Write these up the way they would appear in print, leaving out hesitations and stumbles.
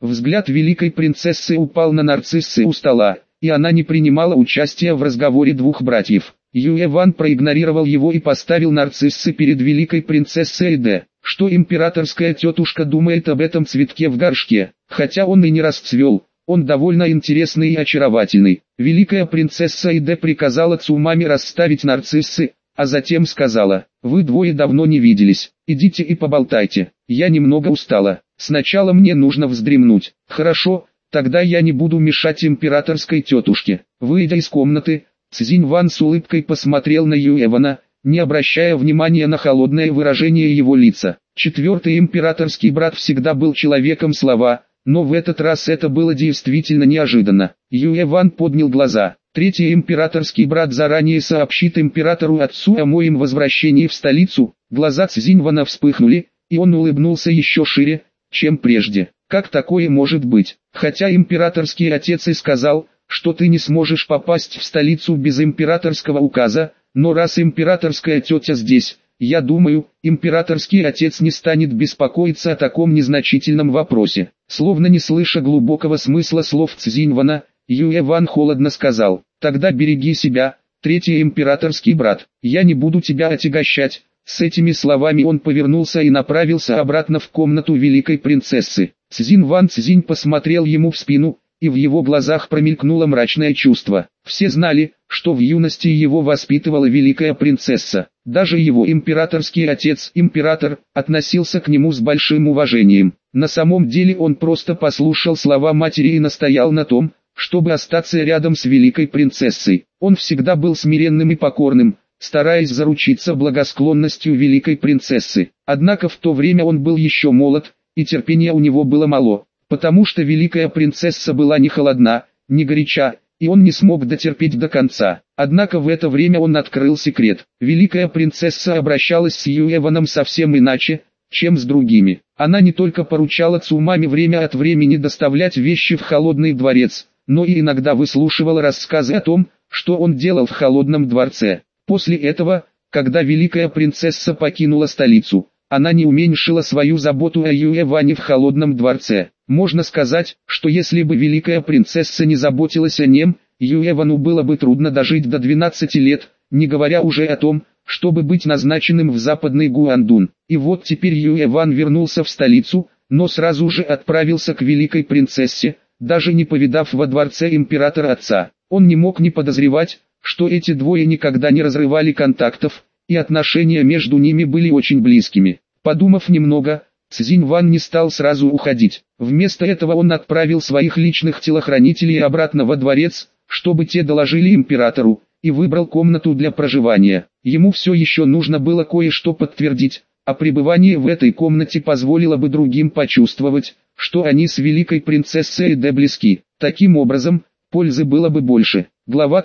Взгляд великой принцессы упал на нарциссы у стола, и она не принимала участия в разговоре двух братьев. Юэ Ван проигнорировал его и поставил нарциссы перед великой принцессой Эйде. Что императорская тетушка думает об этом цветке в горшке? Хотя он и не расцвел, он довольно интересный и очаровательный. Великая принцесса Эйде приказала Цумаме расставить нарциссы, а затем сказала: «Вы двое давно не виделись, идите и поболтайте, я немного устала, сначала мне нужно вздремнуть». «Хорошо, тогда я не буду мешать императорской тетушке». Выйдя из комнаты, Цзинь Ван с улыбкой посмотрел на Юэ Вана, не обращая внимания на холодное выражение его лица. Четвертый императорский брат всегда был человеком слова, но в этот раз это было действительно неожиданно. Юэ Ван поднял глаза. Третий императорский брат заранее сообщит императору отцу о моем возвращении в столицу. Глаза Цзинь Вана вспыхнули, и он улыбнулся еще шире, чем прежде. Как такое может быть? Хотя императорский отец и сказал, что ты не сможешь попасть в столицу без императорского указа, но раз императорская тетя здесь, я думаю, императорский отец не станет беспокоиться о таком незначительном вопросе. Словно не слыша глубокого смысла слов Цзинь Вана, Юэ Ван холодно сказал: «Тогда береги себя, третий императорский брат, я не буду тебя отягощать». С этими словами он повернулся и направился обратно в комнату великой принцессы. Цзинь Ван посмотрел ему в спину, и в его глазах промелькнуло мрачное чувство. Все знали, что в юности его воспитывала великая принцесса. Даже его императорский отец, император, относился к нему с большим уважением. На самом деле он просто послушал слова матери и настоял на том, чтобы остаться рядом с великой принцессой. Он всегда был смиренным и покорным, стараясь заручиться благосклонностью великой принцессы. Однако в то время он был еще молод, и терпения у него было мало, потому что великая принцесса была не холодна, не горяча, и он не смог дотерпеть до конца. Однако в это время он открыл секрет. Великая принцесса обращалась с Юэ Ваном совсем иначе, чем с другими. Она не только поручала Цумаме время от времени доставлять вещи в холодный дворец, но и иногда выслушивала рассказы о том, что он делал в холодном дворце. После этого, когда великая принцесса покинула столицу, она не уменьшила свою заботу о Юэ Ване в холодном дворце. Можно сказать, что если бы великая принцесса не заботилась о нем, Юэ Вану было бы трудно дожить до 12 лет, не говоря уже о том, чтобы быть назначенным в западный Гуандун. И вот теперь Юэ Ван вернулся в столицу, но сразу же отправился к великой принцессе, даже не повидав во дворце императора отца. Он не мог не подозревать, что эти двое никогда не разрывали контактов, и отношения между ними были очень близкими. Подумав немного, Цзинь Ван не стал сразу уходить. Вместо этого он отправил своих личных телохранителей обратно во дворец, чтобы те доложили императору, и выбрал комнату для проживания. Ему все еще нужно было кое-что подтвердить, а пребывание в этой комнате позволило бы другим почувствовать, что они с великой принцессой Эйде близки. Таким образом, пользы было бы больше. Глава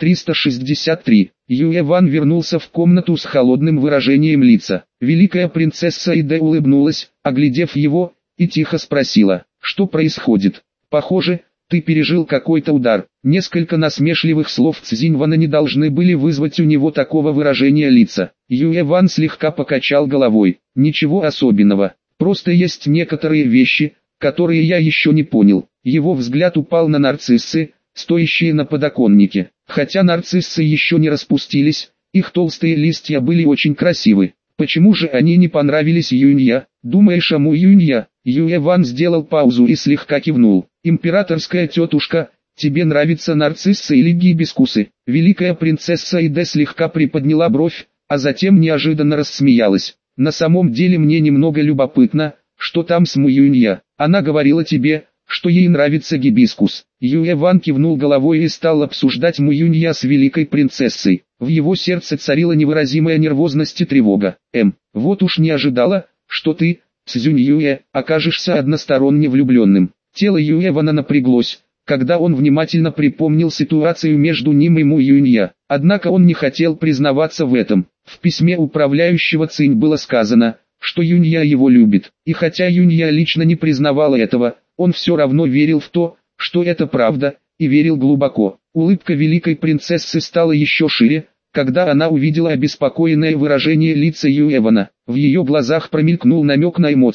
363. Юэ Ван вернулся в комнату с холодным выражением лица. Великая принцесса Эйде улыбнулась, оглядев его, и тихо спросила: «Что происходит? Похоже, ты пережил какой-то удар». Несколько насмешливых слов Цзинь Вана не должны были вызвать у него такого выражения лица. Юэ Ван слегка покачал головой. «Ничего особенного, просто есть некоторые вещи, которые я еще не понял». Его взгляд упал на нарциссы, стоящие на подоконнике. Хотя нарциссы еще не распустились, их толстые листья были очень красивы. Почему же они не понравились Юнья? Думаешь о Юнья? Юэ Ван сделал паузу и слегка кивнул. Императорская тетушка, тебе нравятся нарциссы или гибискусы? Великая принцесса Эйде слегка приподняла бровь, а затем неожиданно рассмеялась. На самом деле мне немного любопытно, что там с Юнья. Она говорила тебе, что ей нравится гибискус. Юэ Ван кивнул головой и стал обсуждать Юнья с великой принцессой. В его сердце царила невыразимая нервозность и тревога. Вот уж не ожидала, что ты, Цзюнь Юэ, окажешься односторонне влюбленным. Тело Юэ Вана напряглось, когда он внимательно припомнил ситуацию между ним и Юнья. Однако он не хотел признаваться в этом. В письме управляющего Цинь было сказано, что Юнья его любит. И хотя Юнья лично не признавала этого, он все равно верил в то, что это правда, и верил глубоко. Улыбка великой принцессы стала еще шире, когда она увидела обеспокоенное выражение лица Юэ Вана. В ее глазах промелькнул намек на эмоции.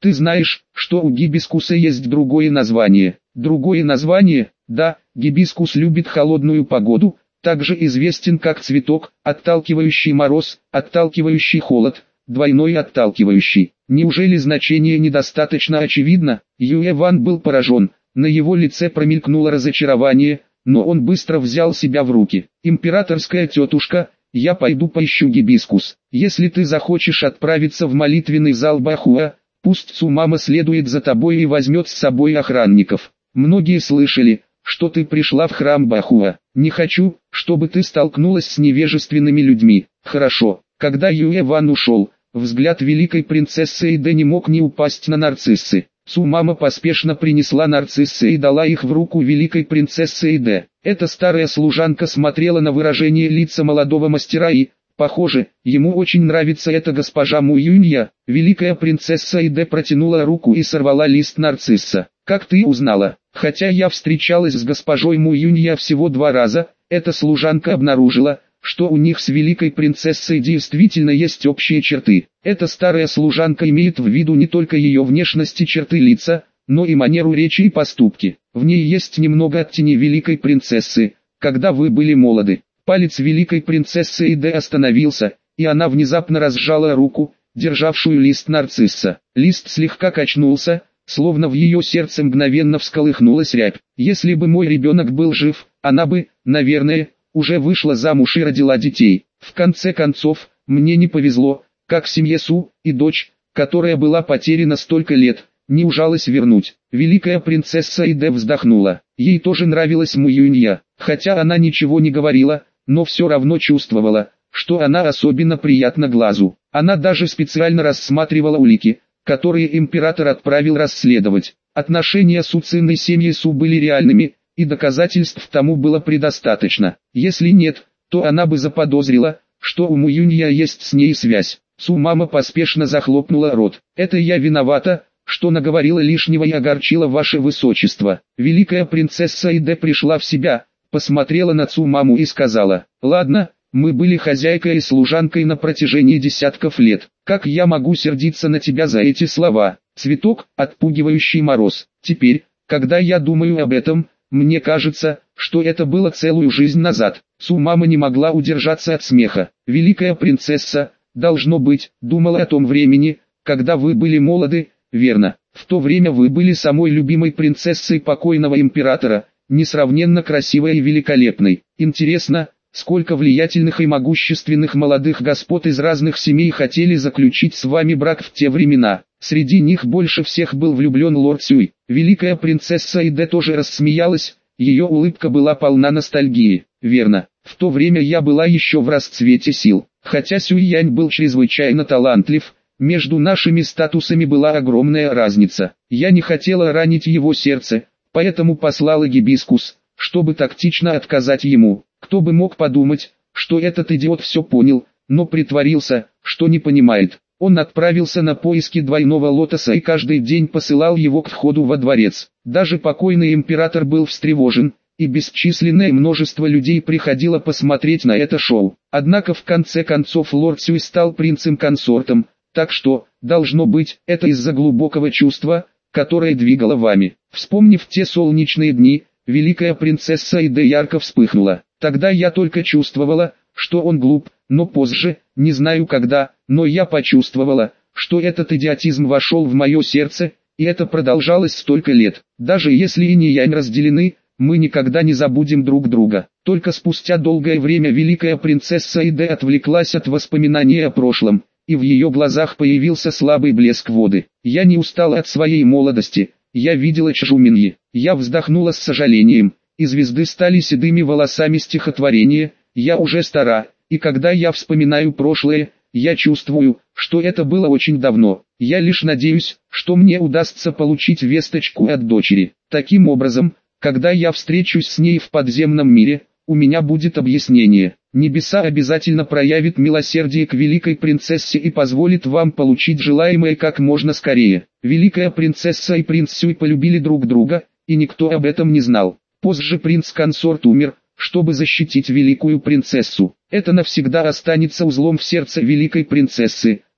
Ты знаешь, что у гибискуса есть другое название? Другое название? Да, гибискус любит холодную погоду, также известен как цветок, отталкивающий мороз, отталкивающий холод, двойной отталкивающий. Неужели значение недостаточно очевидно? Юэ Ван был поражен, на его лице промелькнуло разочарование, но он быстро взял себя в руки. Императорская тетушка, я пойду поищу гибискус. Если ты захочешь отправиться в молитвенный зал Бахуа, пусть Цумама следует за тобой и возьмет с собой охранников. Многие слышали, что ты пришла в храм Бахуа. Не хочу, чтобы ты столкнулась с невежественными людьми. Хорошо. Когда Юэ Ван ушел, взгляд великой принцессы Эйде не мог не упасть на нарциссы. Цумама поспешно принесла нарциссы и дала их в руку великой принцессы Эйде. Эта старая служанка смотрела на выражение лица молодого мастера и, похоже, ему очень нравится эта госпожа Му Юнья. Великая принцесса Эйде протянула руку и сорвала лист нарцисса. «Как ты узнала? Хотя я встречалась с госпожой Му Юнья всего 2 раза, эта служанка обнаружила, что у них с великой принцессой действительно есть общие черты. Эта старая служанка имеет в виду не только ее внешность и черты лица, но и манеру речи и поступки. В ней есть немного оттени великой принцессы, когда вы были молоды». Палец великой принцессы Эйде остановился, и она внезапно разжала руку, державшую лист нарцисса. Лист слегка качнулся, словно в ее сердце мгновенно всколыхнулась рябь. Если бы мой ребенок был жив, она бы, наверное, уже вышла замуж и родила детей. В конце концов, мне не повезло, как семье Су, и дочь, которая была потеряна столько лет, не ужалась вернуть. Великая принцесса Эйде вздохнула. Ей тоже нравилась Му Юнья, хотя она ничего не говорила, но все равно чувствовала, что она особенно приятна глазу. Она даже специально рассматривала улики, которые император отправил расследовать. Отношения Су Цин и семьи Су были реальными, и доказательств тому было предостаточно. Если нет, то она бы заподозрила, что у Му Юнья есть с ней связь. Цумама поспешно захлопнула рот. «Это я виновата, что наговорила лишнего и огорчила ваше высочество». Великая принцесса Эйде пришла в себя, посмотрела на Цумаму и сказала: «Ладно, мы были хозяйкой и служанкой на протяжении десятков лет. Как я могу сердиться на тебя за эти слова? Цветок, отпугивающий мороз. Теперь, когда я думаю об этом, мне кажется, что это было целую жизнь назад». Цумама не могла удержаться от смеха. «Великая принцесса, должно быть, думала о том времени, когда вы были молоды, верно? В то время вы были самой любимой принцессой покойного императора, несравненно красивой и великолепной. Интересно, сколько влиятельных и могущественных молодых господ из разных семей хотели заключить с вами брак в те времена. Среди них больше всех был влюблен лорд Сюй». Великая принцесса Эйде тоже рассмеялась, ее улыбка была полна ностальгии. «Верно, в то время я была еще в расцвете сил. Хотя Сюй Янь был чрезвычайно талантлив, между нашими статусами была огромная разница. Я не хотела ранить его сердце, поэтому послала гибискус, чтобы тактично отказать ему. Кто бы мог подумать, что этот идиот все понял, но притворился, что не понимает. Он отправился на поиски двойного лотоса и каждый день посылал его к входу во дворец. Даже покойный император был встревожен, и бесчисленное множество людей приходило посмотреть на это шоу. Однако в конце концов лорд Сюй стал принцем-консортом, так что, должно быть, это из-за глубокого чувства, которое двигало вами. Вспомнив те солнечные дни, великая принцесса Эйде ярко вспыхнула. Тогда я только чувствовала, что он глуп, но позже, не знаю когда, но я почувствовала, что этот идиотизм вошел в мое сердце, и это продолжалось столько лет. Даже если инь и янь разделены, мы никогда не забудем друг друга. Только спустя долгое время великая принцесса Эйде отвлеклась от воспоминаний о прошлом, и в ее глазах появился слабый блеск воды. Я не устала от своей молодости, я видела Чжуминьи. Я вздохнула с сожалением, и звезды стали седыми волосами стихотворения. Я уже стара, и когда я вспоминаю прошлое, я чувствую, что это было очень давно. Я лишь надеюсь, что мне удастся получить весточку от дочери. Таким образом, когда я встречусь с ней в подземном мире, у меня будет объяснение. Небеса обязательно проявит милосердие к великой принцессе и позволит вам получить желаемое как можно скорее. Великая принцесса и принц Сюй полюбили друг друга, и никто об этом не знал. Позже принц-консорт умер, чтобы защитить великую принцессу. Это навсегда останется узлом в сердце великой принцессы,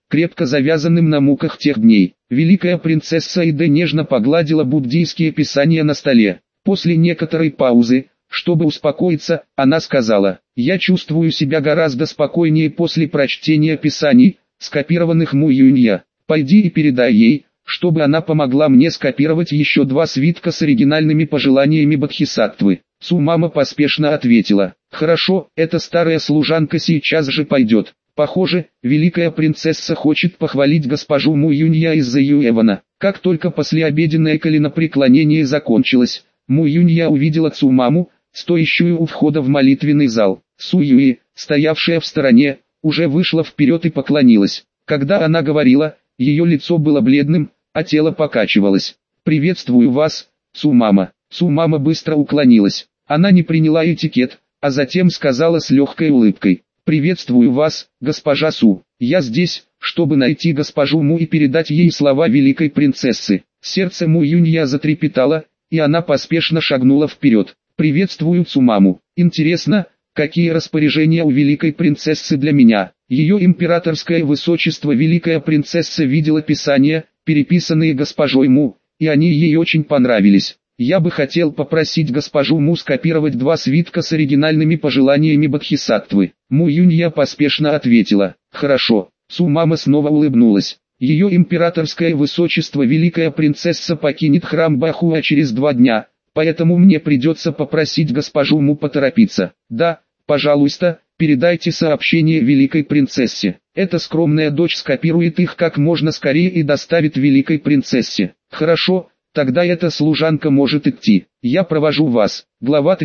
крепко завязанным на муках тех дней. Великая принцесса Иде нежно погладила буддийские писания на столе. После некоторой паузы, чтобы успокоиться, она сказала: «Я чувствую себя гораздо спокойнее после прочтения писаний, скопированных Му Юнья. Пойди и передай ей, чтобы она помогла мне скопировать еще 2 свитка с оригинальными пожеланиями Бодхисаттвы». Цумама поспешно ответила: «Хорошо, эта старая служанка сейчас же пойдет». Похоже, великая принцесса хочет похвалить госпожу Му Юнья из-за Юэвана. Как только послеобеденное коленопреклонение закончилось, Му Юнья увидела Цумаму, стоящую у входа в молитвенный зал. Су Юи, стоявшая в стороне, уже вышла вперед и поклонилась. Когда она говорила, ее лицо было бледным, а тело покачивалось. «Приветствую вас, Цумама». Цумама быстро уклонилась. Она не приняла этикет, а затем сказала с легкой улыбкой: «Приветствую вас, госпожа Су. Я здесь, чтобы найти госпожу Му и передать ей слова великой принцессы». Сердце Му Юнья затрепетало, и она поспешно шагнула вперед. «Приветствую Цумаму. Интересно, какие распоряжения у великой принцессы для меня?» Ее императорское высочество великая принцесса видела писания, переписанные госпожой Му, и они ей очень понравились. «Я бы хотел попросить госпожу Му скопировать 2 свитка с оригинальными пожеланиями Бодхисаттвы». Му Юнья поспешно ответила: «Хорошо». Цумама снова улыбнулась. Ее императорское высочество великая принцесса покинет храм Бахуа через 2 дня, поэтому мне придется попросить госпожу Му поторопиться. Да, пожалуйста, передайте сообщение великой принцессе. Эта скромная дочь скопирует их как можно скорее и доставит великой принцессе. Хорошо. Тогда эта служанка может идти. Я провожу вас. Глава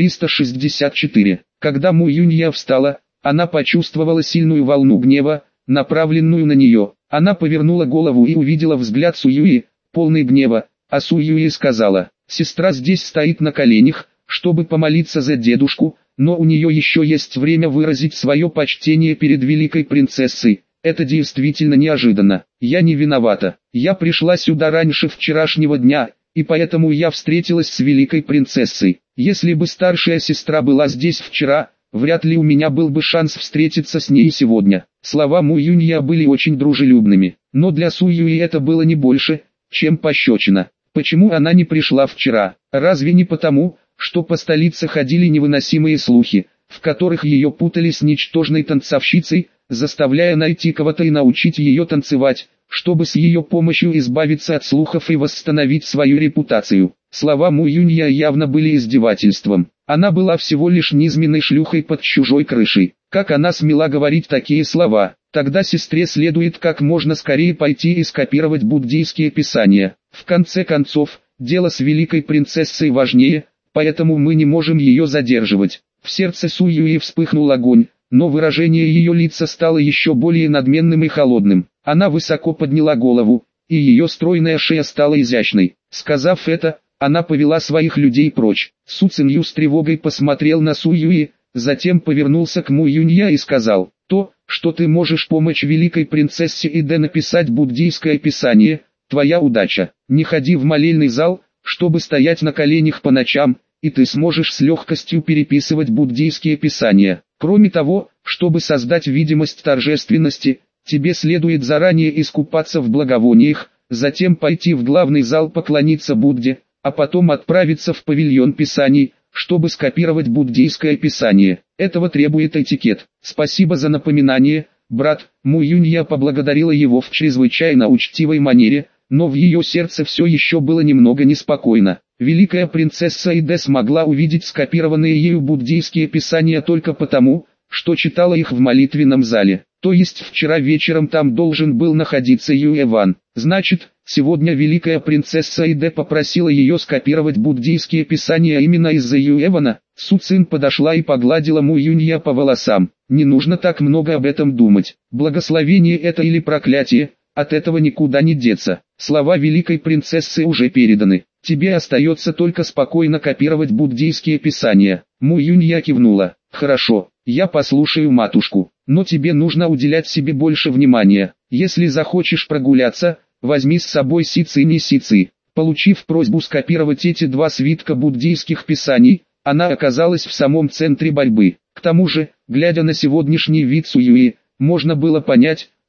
364. Когда Му Юнья встала, она почувствовала сильную волну гнева, направленную на нее. Она повернула голову и увидела взгляд Су Юи, полный гнева, а Су Юи сказала: «Сестра здесь стоит на коленях, чтобы помолиться за дедушку, но у нее еще есть время выразить свое почтение перед великой принцессой. Это действительно неожиданно. Я не виновата. Я пришла сюда раньше вчерашнего дня, и поэтому я встретилась с великой принцессой. Если бы старшая сестра была здесь вчера, вряд ли у меня был бы шанс встретиться с ней сегодня». Слова Му Юнья были очень дружелюбными, но для Су Юи это было не больше, чем пощечина. Почему она не пришла вчера? Разве не потому, что по столице ходили невыносимые слухи, в которых ее путали с ничтожной танцовщицей, заставляя найти кого-то и научить ее танцевать, чтобы с ее помощью избавиться от слухов и восстановить свою репутацию? Слова Му Юнья явно были издевательством. Она была всего лишь низменной шлюхой под чужой крышей. Как она смела говорить такие слова? Тогда сестре следует как можно скорее пойти и скопировать буддийские писания. В конце концов, дело с великой принцессой важнее, поэтому мы не можем ее задерживать. В сердце Су Юи вспыхнул огонь, но выражение ее лица стало еще более надменным и холодным. Она высоко подняла голову, и ее стройная шея стала изящной. Сказав это, она повела своих людей прочь. Су Цинью с тревогой посмотрел на Су Юи, затем повернулся к Му Юнья и сказал: «То, что ты можешь помочь великой принцессе Иде написать буддийское писание, твоя удача. Не ходи в молельный зал, чтобы стоять на коленях по ночам, и ты сможешь с легкостью переписывать буддийские писания. Кроме того, чтобы создать видимость торжественности, тебе следует заранее искупаться в благовониях, затем пойти в главный зал поклониться Будде, а потом отправиться в павильон писаний, чтобы скопировать буддийское писание. Этого требует этикет». «Спасибо за напоминание, брат». Му Юнья поблагодарила его в чрезвычайно учтивой манере, но в ее сердце все еще было немного неспокойно. Великая принцесса Иде смогла увидеть скопированные ею буддийские писания только потому, что читала их в молитвенном зале. То есть вчера вечером там должен был находиться Юэван. Значит, сегодня великая принцесса Иде попросила ее скопировать буддийские писания именно из-за Юэвана. Су Цин подошла и погладила Му Юнья по волосам. «Не нужно так много об этом думать. Благословение это или проклятие, от этого никуда не деться. Слова великой принцессы уже переданы. Тебе остается только спокойно копировать буддийские писания». Му Юнья кивнула. «Хорошо, я послушаю матушку, но тебе нужно уделять себе больше внимания. Если захочешь прогуляться, возьми с собой Си Цинь и Си Ци». Получив просьбу скопировать эти 2 свитка буддийских писаний, она оказалась в самом центре борьбы. К тому же, глядя на сегодняшний вид Су Юи, можно было понять,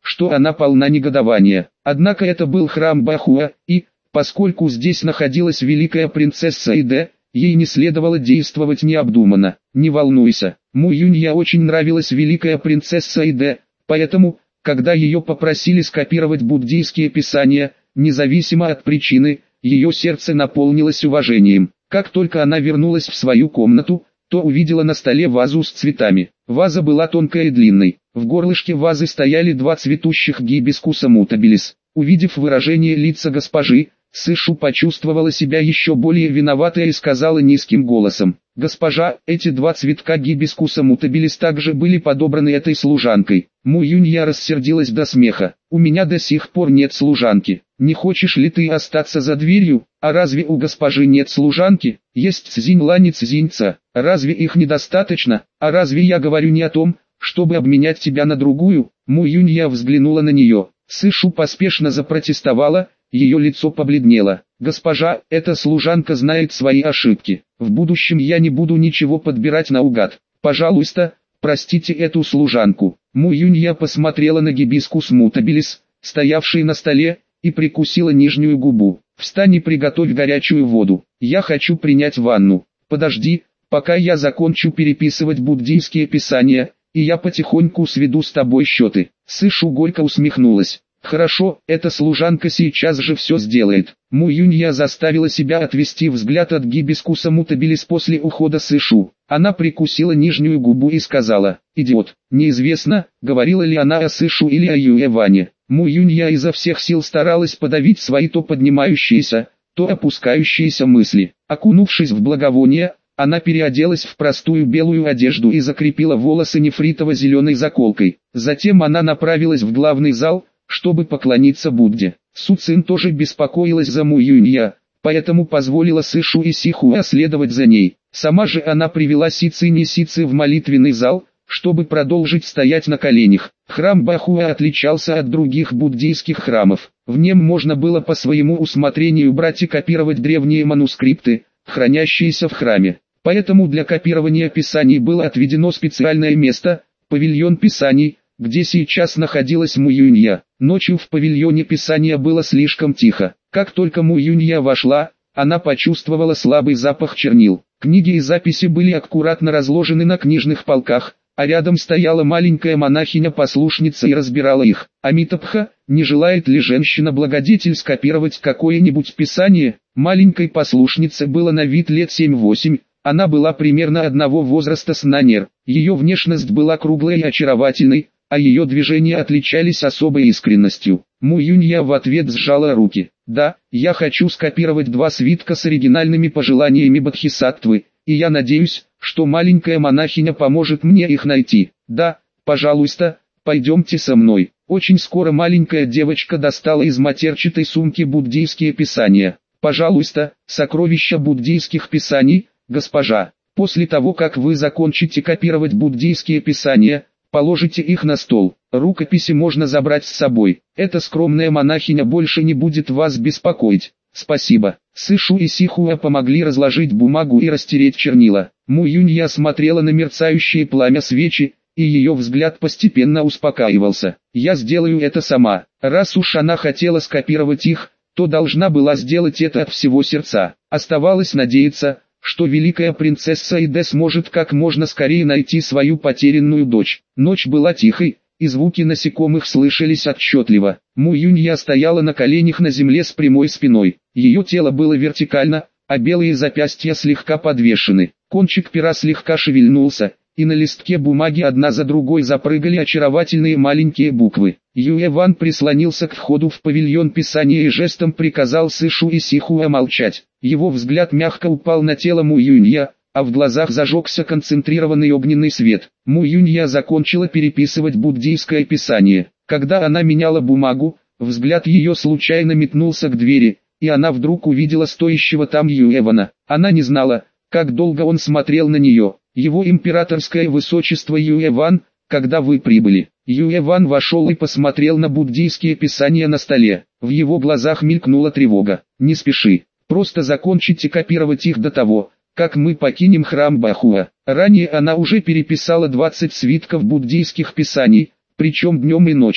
что она полна негодования. Однако это был храм Бахуа, и, поскольку здесь находилась великая принцесса Иде, ей не следовало действовать необдуманно. Не волнуйся, Му Юнья очень нравилась великая принцесса Иде, поэтому, когда ее попросили скопировать буддийские писания, независимо от причины, ее сердце наполнилось уважением. Как только она вернулась в свою комнату, то увидела на столе вазу с цветами. Ваза была тонкой и длинной. В горлышке вазы стояли два цветущих гибискуса мутабилис. Увидев выражение лица госпожи, Сышу почувствовала себя еще более виноватой и сказала низким голосом: «Госпожа, эти два цветка гибискуса мутабилис также были подобраны этой служанкой». Му Юнья рассердилась до смеха. «У меня до сих пор нет служанки. Не хочешь ли ты остаться за дверью? А разве у госпожи нет служанки? Есть Цзинь-Лань и Цзинь-Ца. Разве их недостаточно? А разве я говорю не о том, чтобы обменять тебя на другую?» Му Юнья взглянула на нее. Сышу поспешно запротестовала. Ее лицо побледнело. «Госпожа, эта служанка знает свои ошибки. В будущем я не буду ничего подбирать наугад. Пожалуйста, простите эту служанку». Му Юнья посмотрела на гибискус мутабилис, стоявший на столе, и прикусила нижнюю губу. «Встань и приготовь горячую воду. Я хочу принять ванну. Подожди, пока я закончу переписывать буддийские писания, и я потихоньку сведу с тобой счеты». Сышу горько усмехнулась. «Хорошо, эта служанка сейчас же все сделает». Му Юнья заставила себя отвести взгляд от гибискуса мутабилис после ухода Сышу. Она прикусила нижнюю губу и сказала: «Идиот». Неизвестно, говорила ли она о Сышу или о Юэване. Му Юнья изо всех сил старалась подавить свои то поднимающиеся, то опускающиеся мысли. Окунувшись в благовоние, она переоделась в простую белую одежду и закрепила волосы нефритово-зеленой заколкой. Затем она направилась в главный зал, чтобы поклониться Будде. Су Цин тоже беспокоилась за Му Юнья, поэтому позволила Сышу и Сихуэ следовать за ней. Сама же она привела Си Цинь и Си Ци в молитвенный зал, чтобы продолжить стоять на коленях. Храм Бахуа отличался от других буддийских храмов. В нем можно было по своему усмотрению брать и копировать древние манускрипты, хранящиеся в храме. Поэтому для копирования писаний было отведено специальное место – павильон писаний, где сейчас находилась Му Юнья. Ночью в павильоне писания было слишком тихо. Как только Му Юнья вошла, она почувствовала слабый запах чернил. Книги и записи были аккуратно разложены на книжных полках, а рядом стояла маленькая монахиня-послушница и разбирала их. «Амитабха, не желает ли женщина-благодетель скопировать какое-нибудь писание?» Маленькой послушнице было на вид лет 7-8. Она была примерно одного возраста с Нанер. Ее внешность была круглой и очаровательной, а ее движения отличались особой искренностью. Му Юнья в ответ сжала руки. «Да, я хочу скопировать два свитка с оригинальными пожеланиями Бодхисаттвы, и я надеюсь, что маленькая монахиня поможет мне их найти. Да, пожалуйста, пойдемте со мной». Очень скоро маленькая девочка достала из матерчатой сумки буддийские писания. «Пожалуйста, сокровища буддийских писаний, госпожа. После того, как вы закончите копировать буддийские писания, положите их на стол. Рукописи можно забрать с собой. Эта скромная монахиня больше не будет вас беспокоить». «Спасибо». Сышу и Сихуэ помогли разложить бумагу и растереть чернила. Му Юнья смотрела на мерцающее пламя свечи, и ее взгляд постепенно успокаивался. «Я сделаю это сама». Раз уж она хотела скопировать их, то должна была сделать это от всего сердца. Оставалось надеяться, что великая принцесса Иде сможет как можно скорее найти свою потерянную дочь. Ночь была тихой, и звуки насекомых слышались отчетливо. Му Юнья стояла на коленях на земле с прямой спиной. Ее тело было вертикально, а белые запястья слегка подвешены. Кончик пера слегка шевельнулся, и на листке бумаги одна за другой запрыгали очаровательные маленькие буквы. Юэван прислонился к входу в павильон писания и жестом приказал Сышу и Сихуэ молчать. Его взгляд мягко упал на тело Му Юнья, а в глазах зажегся концентрированный огненный свет. Му Юнья закончила переписывать буддийское писание. Когда она меняла бумагу, взгляд ее случайно метнулся к двери, и она вдруг увидела стоящего там Юэвана. Она не знала, как долго он смотрел на нее. «Его императорское высочество Юэван, когда вы прибыли?» Юэван вошел и посмотрел на буддийские писания на столе. В его глазах мелькнула тревога. «Не спеши, просто закончите копировать их до того, как мы покинем храм Бахуа». Ранее она уже переписала 20 свитков буддийских писаний, причем днем и ночью.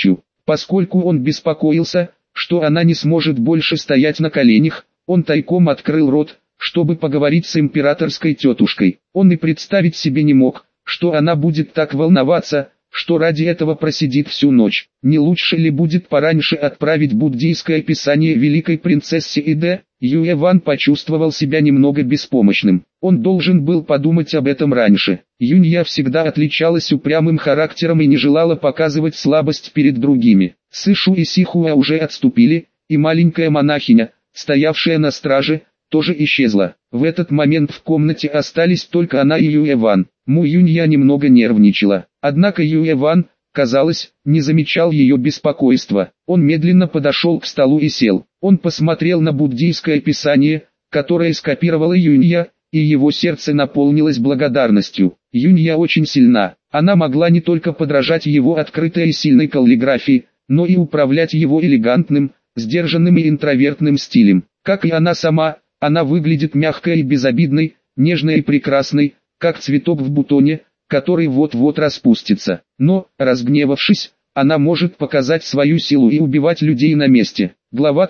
Поскольку он беспокоился, что она не сможет больше стоять на коленях, он тайком открыл рот, чтобы поговорить с императорской тетушкой. Он и представить себе не мог, что она будет так волноваться, что ради этого просидит всю ночь. Не лучше ли будет пораньше отправить буддийское писание великой принцессе Иде? Юэ Ван почувствовал себя немного беспомощным. Он должен был подумать об этом раньше. Юнья всегда отличалась упрямым характером и не желала показывать слабость перед другими. Сышу и Сихуа уже отступили, и маленькая монахиня, стоявшая на страже, тоже исчезла. В этот момент в комнате остались только она и Юэ Ван. Му Юнья немного нервничала. Однако Юэ Ван, казалось, не замечал ее беспокойства. Он медленно подошел к столу и сел. Он посмотрел на буддийское писание, которое скопировала Юнья, и его сердце наполнилось благодарностью. Юнья очень сильна. Она могла не только подражать его открытой и сильной каллиграфии, но и управлять его элегантным, сдержанным и интровертным стилем. Как и она сама, она выглядит мягкой и безобидной, нежной и прекрасной, как цветок в бутоне, который вот-вот распустится. Но, разгневавшись, она может показать свою силу и убивать людей на месте. Глава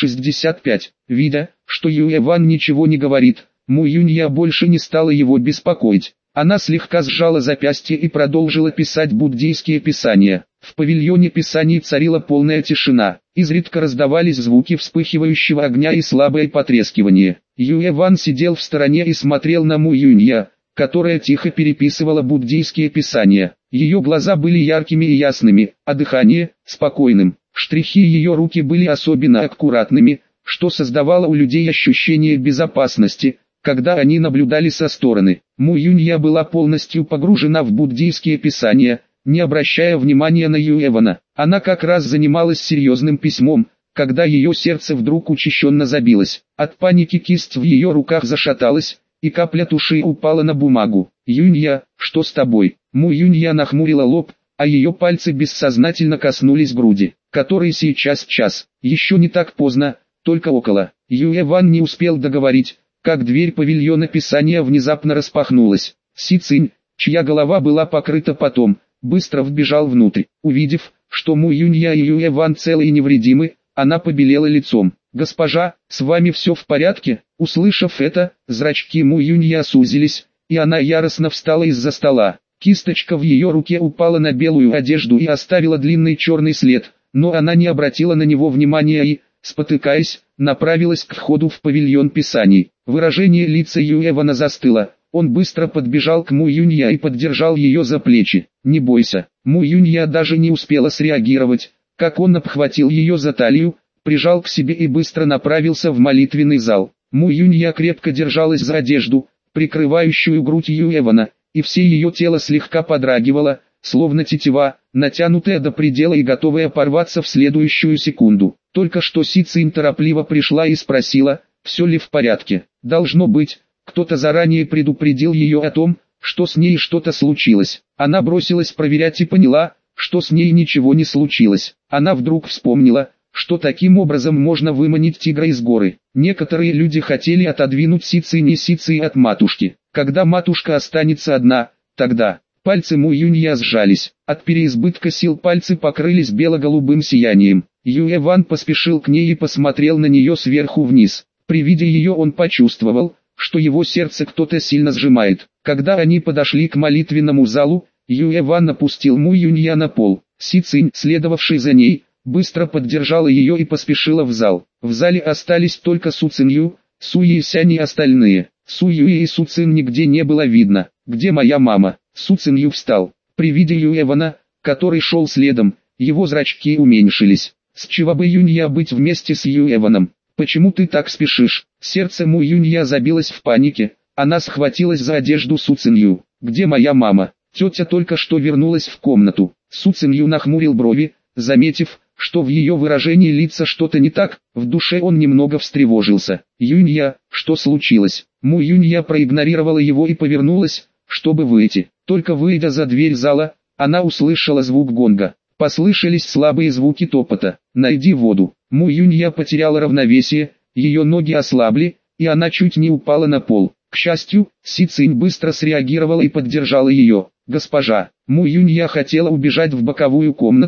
365. Видя, что Юэ Ван ничего не говорит, Му Юнья больше не стала его беспокоить. Она слегка сжала запястье и продолжила писать буддийские писания. В павильоне писаний царила полная тишина. Изредка раздавались звуки вспыхивающего огня и слабое потрескивание. Юэ Ван сидел в стороне и смотрел на Му Юнья, которая тихо переписывала буддийские писания. Ее глаза были яркими и ясными, а дыхание – спокойным. Штрихи ее руки были особенно аккуратными, что создавало у людей ощущение безопасности, когда они наблюдали со стороны. Му Юнья была полностью погружена в буддийские писания, не обращая внимания на Юэ Вана. Она как раз занималась серьезным письмом, когда ее сердце вдруг учащенно забилось. От паники кисть в ее руках зашаталась, и капля туши упала на бумагу. «Юнья, что с тобой?» Му Юнья нахмурила лоб, а ее пальцы бессознательно коснулись груди. «Который сейчас час? Еще не так поздно, только около». Юэ Ван не успел договорить, как дверь павильона писания внезапно распахнулась. Си Цинь, чья голова была покрыта потом, быстро вбежал внутрь. Увидев, что Му Юнья и Юэ Ван целы и невредимы, она побелела лицом. «Госпожа, с вами все в порядке?» Услышав это, зрачки Му Юнья сузились, и она яростно встала из-за стола. Кисточка в ее руке упала на белую одежду и оставила длинный черный след, но она не обратила на него внимания и, спотыкаясь, направилась к входу в павильон писаний. Выражение лица Юэ Вана застыло. Он быстро подбежал к Му Юнья и поддержал ее за плечи. «Не бойся». Му Юнья даже не успела среагировать, как он обхватил ее за талию, прижал к себе и быстро направился в молитвенный зал. Му Юнья крепко держалась за одежду, прикрывающую грудь Юэ Вана, и все ее тело слегка подрагивало, словно тетива, натянутая до предела и готовая порваться в следующую секунду. Только что Си Цинь торопливо пришла и спросила, все ли в порядке. Должно быть, кто-то заранее предупредил ее о том, что с ней что-то случилось. Она бросилась проверять и поняла, что с ней ничего не случилось. Она вдруг вспомнила, что таким образом можно выманить тигра из горы. Некоторые люди хотели отодвинуть Си Цинь от матушки. Когда матушка останется одна, тогда... Пальцы Му Юнья сжались. От переизбытка сил пальцы покрылись бело-голубым сиянием. Юэ Ван поспешил к ней и посмотрел на нее сверху вниз. При виде ее он почувствовал, что его сердце кто-то сильно сжимает. Когда они подошли к молитвенному залу, Юэ Ван опустил Му Юнья на пол. Си Цинь, следовавший за ней, быстро поддержала ее и поспешила в зал. В зале остались только Су Цинью, Су Есянь и остальные. Су Юи и Су Цин нигде не было видно. «Где моя мама?» Су Цинью встал. При виде Юэ Вана, который шел следом, его зрачки уменьшились. «С чего бы Юнья быть вместе с Юэ Ваном? Почему ты так спешишь?» Сердце Му Юнья забилось в панике. Она схватилась за одежду Су Цинью. «Где моя мама?» Тетя только что вернулась в комнату. Су Цинью нахмурил брови, заметив, что в ее выражении лица что-то не так. В душе он немного встревожился. «Юнья, что случилось?» Му Юнья проигнорировала его и повернулась, чтобы выйти. Только выйдя за дверь зала, она услышала звук гонга. Послышались слабые звуки топота. «Найди воду». Му Юнья потеряла равновесие, ее ноги ослабли, и она чуть не упала на пол. К счастью, Си Цинь быстро среагировала и поддержала ее. «Госпожа». Му Юнья хотела убежать в боковую комнату,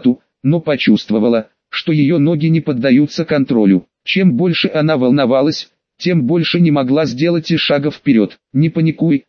но почувствовала, что ее ноги не поддаются контролю. Чем больше она волновалась, тем больше не могла сделать и шага вперед. Не паникуй,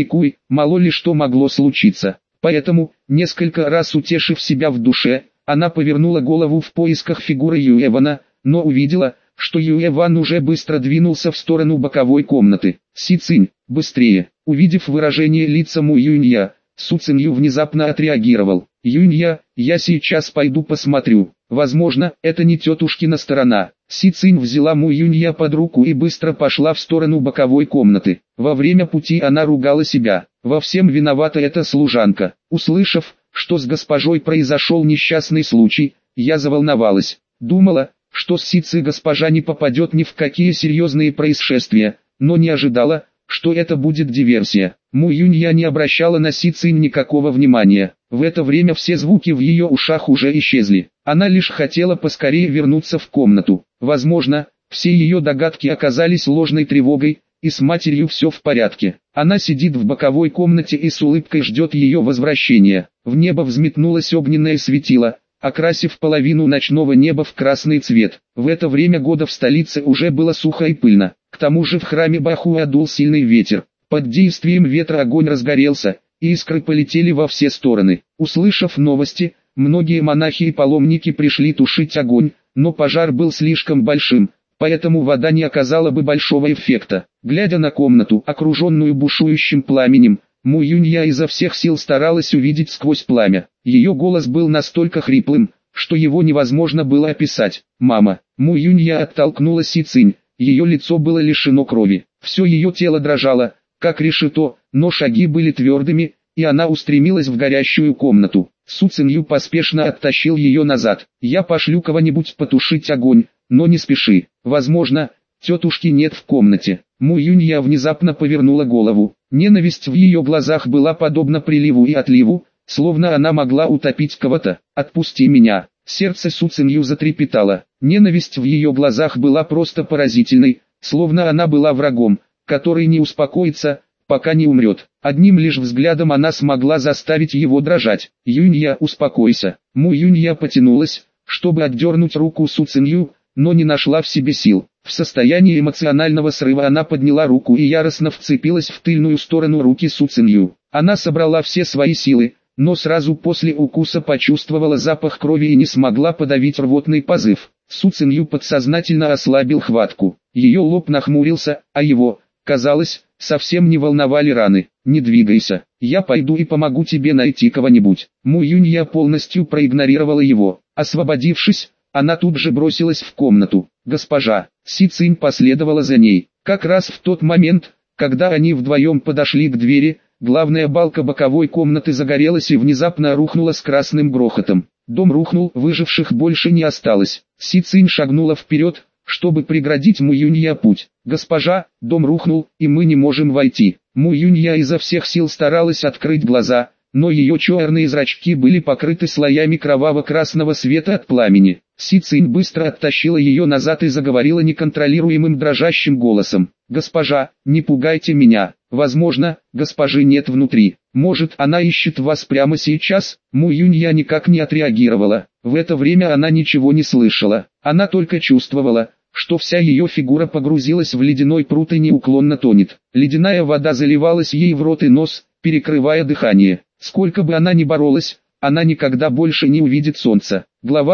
мало ли что могло случиться. Поэтому, несколько раз утешив себя в душе, она повернула голову в поисках фигуры Юэвана, но увидела, что Юэван уже быстро двинулся в сторону боковой комнаты. Си Цинь, быстрее! Увидев выражение лица Му Юнья, Су Цинью внезапно отреагировал. Юнья, я сейчас пойду посмотрю. Возможно, это не тетушкина сторона. Си Цинь взяла Му Юнья под руку и быстро пошла в сторону боковой комнаты. Во время пути она ругала себя. Во всем виновата эта служанка. Услышав, что с госпожой произошел несчастный случай, я заволновалась. Думала, что с Си Ци госпожа не попадет ни в какие серьезные происшествия, но не ожидала, что это будет диверсия. Му Юнья не обращала на Си Цинь никакого внимания. В это время все звуки в ее ушах уже исчезли. Она лишь хотела поскорее вернуться в комнату. Возможно, все ее догадки оказались ложной тревогой, и с матерью все в порядке. Она сидит в боковой комнате и с улыбкой ждет ее возвращения. В небо взметнулось огненное светило, окрасив половину ночного неба в красный цвет. В это время года в столице уже было сухо и пыльно. К тому же в храме Бахуа дул сильный ветер. Под действием ветра огонь разгорелся, и искры полетели во все стороны. Услышав новости, многие монахи и паломники пришли тушить огонь, но пожар был слишком большим, поэтому вода не оказала бы большого эффекта. Глядя на комнату, окруженную бушующим пламенем, Му Юнья изо всех сил старалась увидеть сквозь пламя. Ее голос был настолько хриплым, что его невозможно было описать. «Мама!» Му Юнья оттолкнула Си Цинь, ее лицо было лишено крови. Все ее тело дрожало, как решето, но шаги были твердыми, и она устремилась в горящую комнату. Су Цинью поспешно оттащил ее назад. «Я пошлю кого-нибудь потушить огонь, но не спеши. Возможно, тетушки нет в комнате». Му Юнья внезапно повернула голову. Ненависть в ее глазах была подобна приливу и отливу, словно она могла утопить кого-то. «Отпусти меня!» Сердце Су Цинью затрепетало. Ненависть в ее глазах была просто поразительной, словно она была врагом, который не успокоится, пока не умрет. Одним лишь взглядом она смогла заставить его дрожать. «Юнья, успокойся!» Му Юнья потянулась, чтобы отдернуть руку Су Цинью, но не нашла в себе сил. В состоянии эмоционального срыва она подняла руку и яростно вцепилась в тыльную сторону руки Су Цинью. Она собрала все свои силы, но сразу после укуса почувствовала запах крови и не смогла подавить рвотный позыв. Су Цинью подсознательно ослабил хватку. Ее лоб нахмурился, а его, казалось, совсем не волновали раны. «Не двигайся, я пойду и помогу тебе найти кого-нибудь». Му Юнья полностью проигнорировала его. Освободившись, она тут же бросилась в комнату. «Госпожа!» Си Цинь последовала за ней. Как раз в тот момент, когда они вдвоем подошли к двери, главная балка боковой комнаты загорелась и внезапно рухнула с красным грохотом. Дом рухнул, выживших больше не осталось. Си Цинь шагнула вперед, чтобы преградить Му Юнья путь. «Госпожа, дом рухнул, и мы не можем войти». Му Юнья изо всех сил старалась открыть глаза, но ее черные зрачки были покрыты слоями кроваво-красного света от пламени. Си Цинь быстро оттащила ее назад и заговорила неконтролируемым дрожащим голосом. «Госпожа, не пугайте меня. Возможно, госпожи нет внутри. Может, она ищет вас прямо сейчас?» Му Юнья никак не отреагировала. В это время она ничего не слышала. Она только чувствовала, что вся ее фигура погрузилась в ледяной пруд и неуклонно тонет. Ледяная вода заливалась ей в рот и нос, перекрывая дыхание. Сколько бы она ни боролась, она никогда больше не увидит солнца. Глава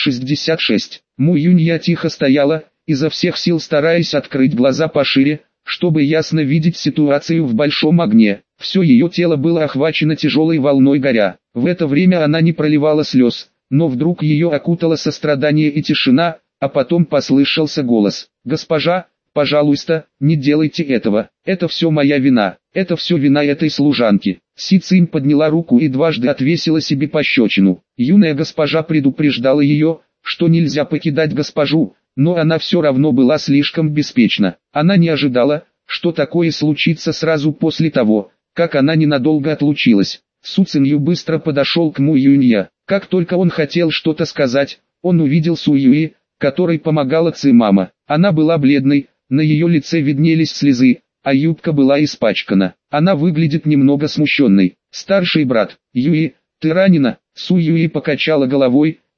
366. Му Юнья тихо стояла, изо всех сил стараясь открыть глаза пошире, чтобы ясно видеть ситуацию в большом огне. Все ее тело было охвачено тяжелой волной горя. В это время она не проливала слез, но вдруг ее окутало сострадание и тишина, а потом послышался голос. «Госпожа, пожалуйста, не делайте этого. Это все моя вина. Это все вина этой служанки». Си Цинь подняла руку и дважды отвесила себе пощечину. Юная госпожа предупреждала ее, что нельзя покидать госпожу, но она все равно была слишком беспечна. Она не ожидала, что такое случится сразу после того, как она ненадолго отлучилась. Су Цинью быстро подошел к Му Юнья. Как только он хотел что-то сказать, он увидел Су Юи, которой помогала Ци мама. Она была бледной, на ее лице виднелись слезы, а юбка была испачкана. Она выглядит немного смущенной. «Старший брат, Юи, ты ранена?» Су Юи покачала головой,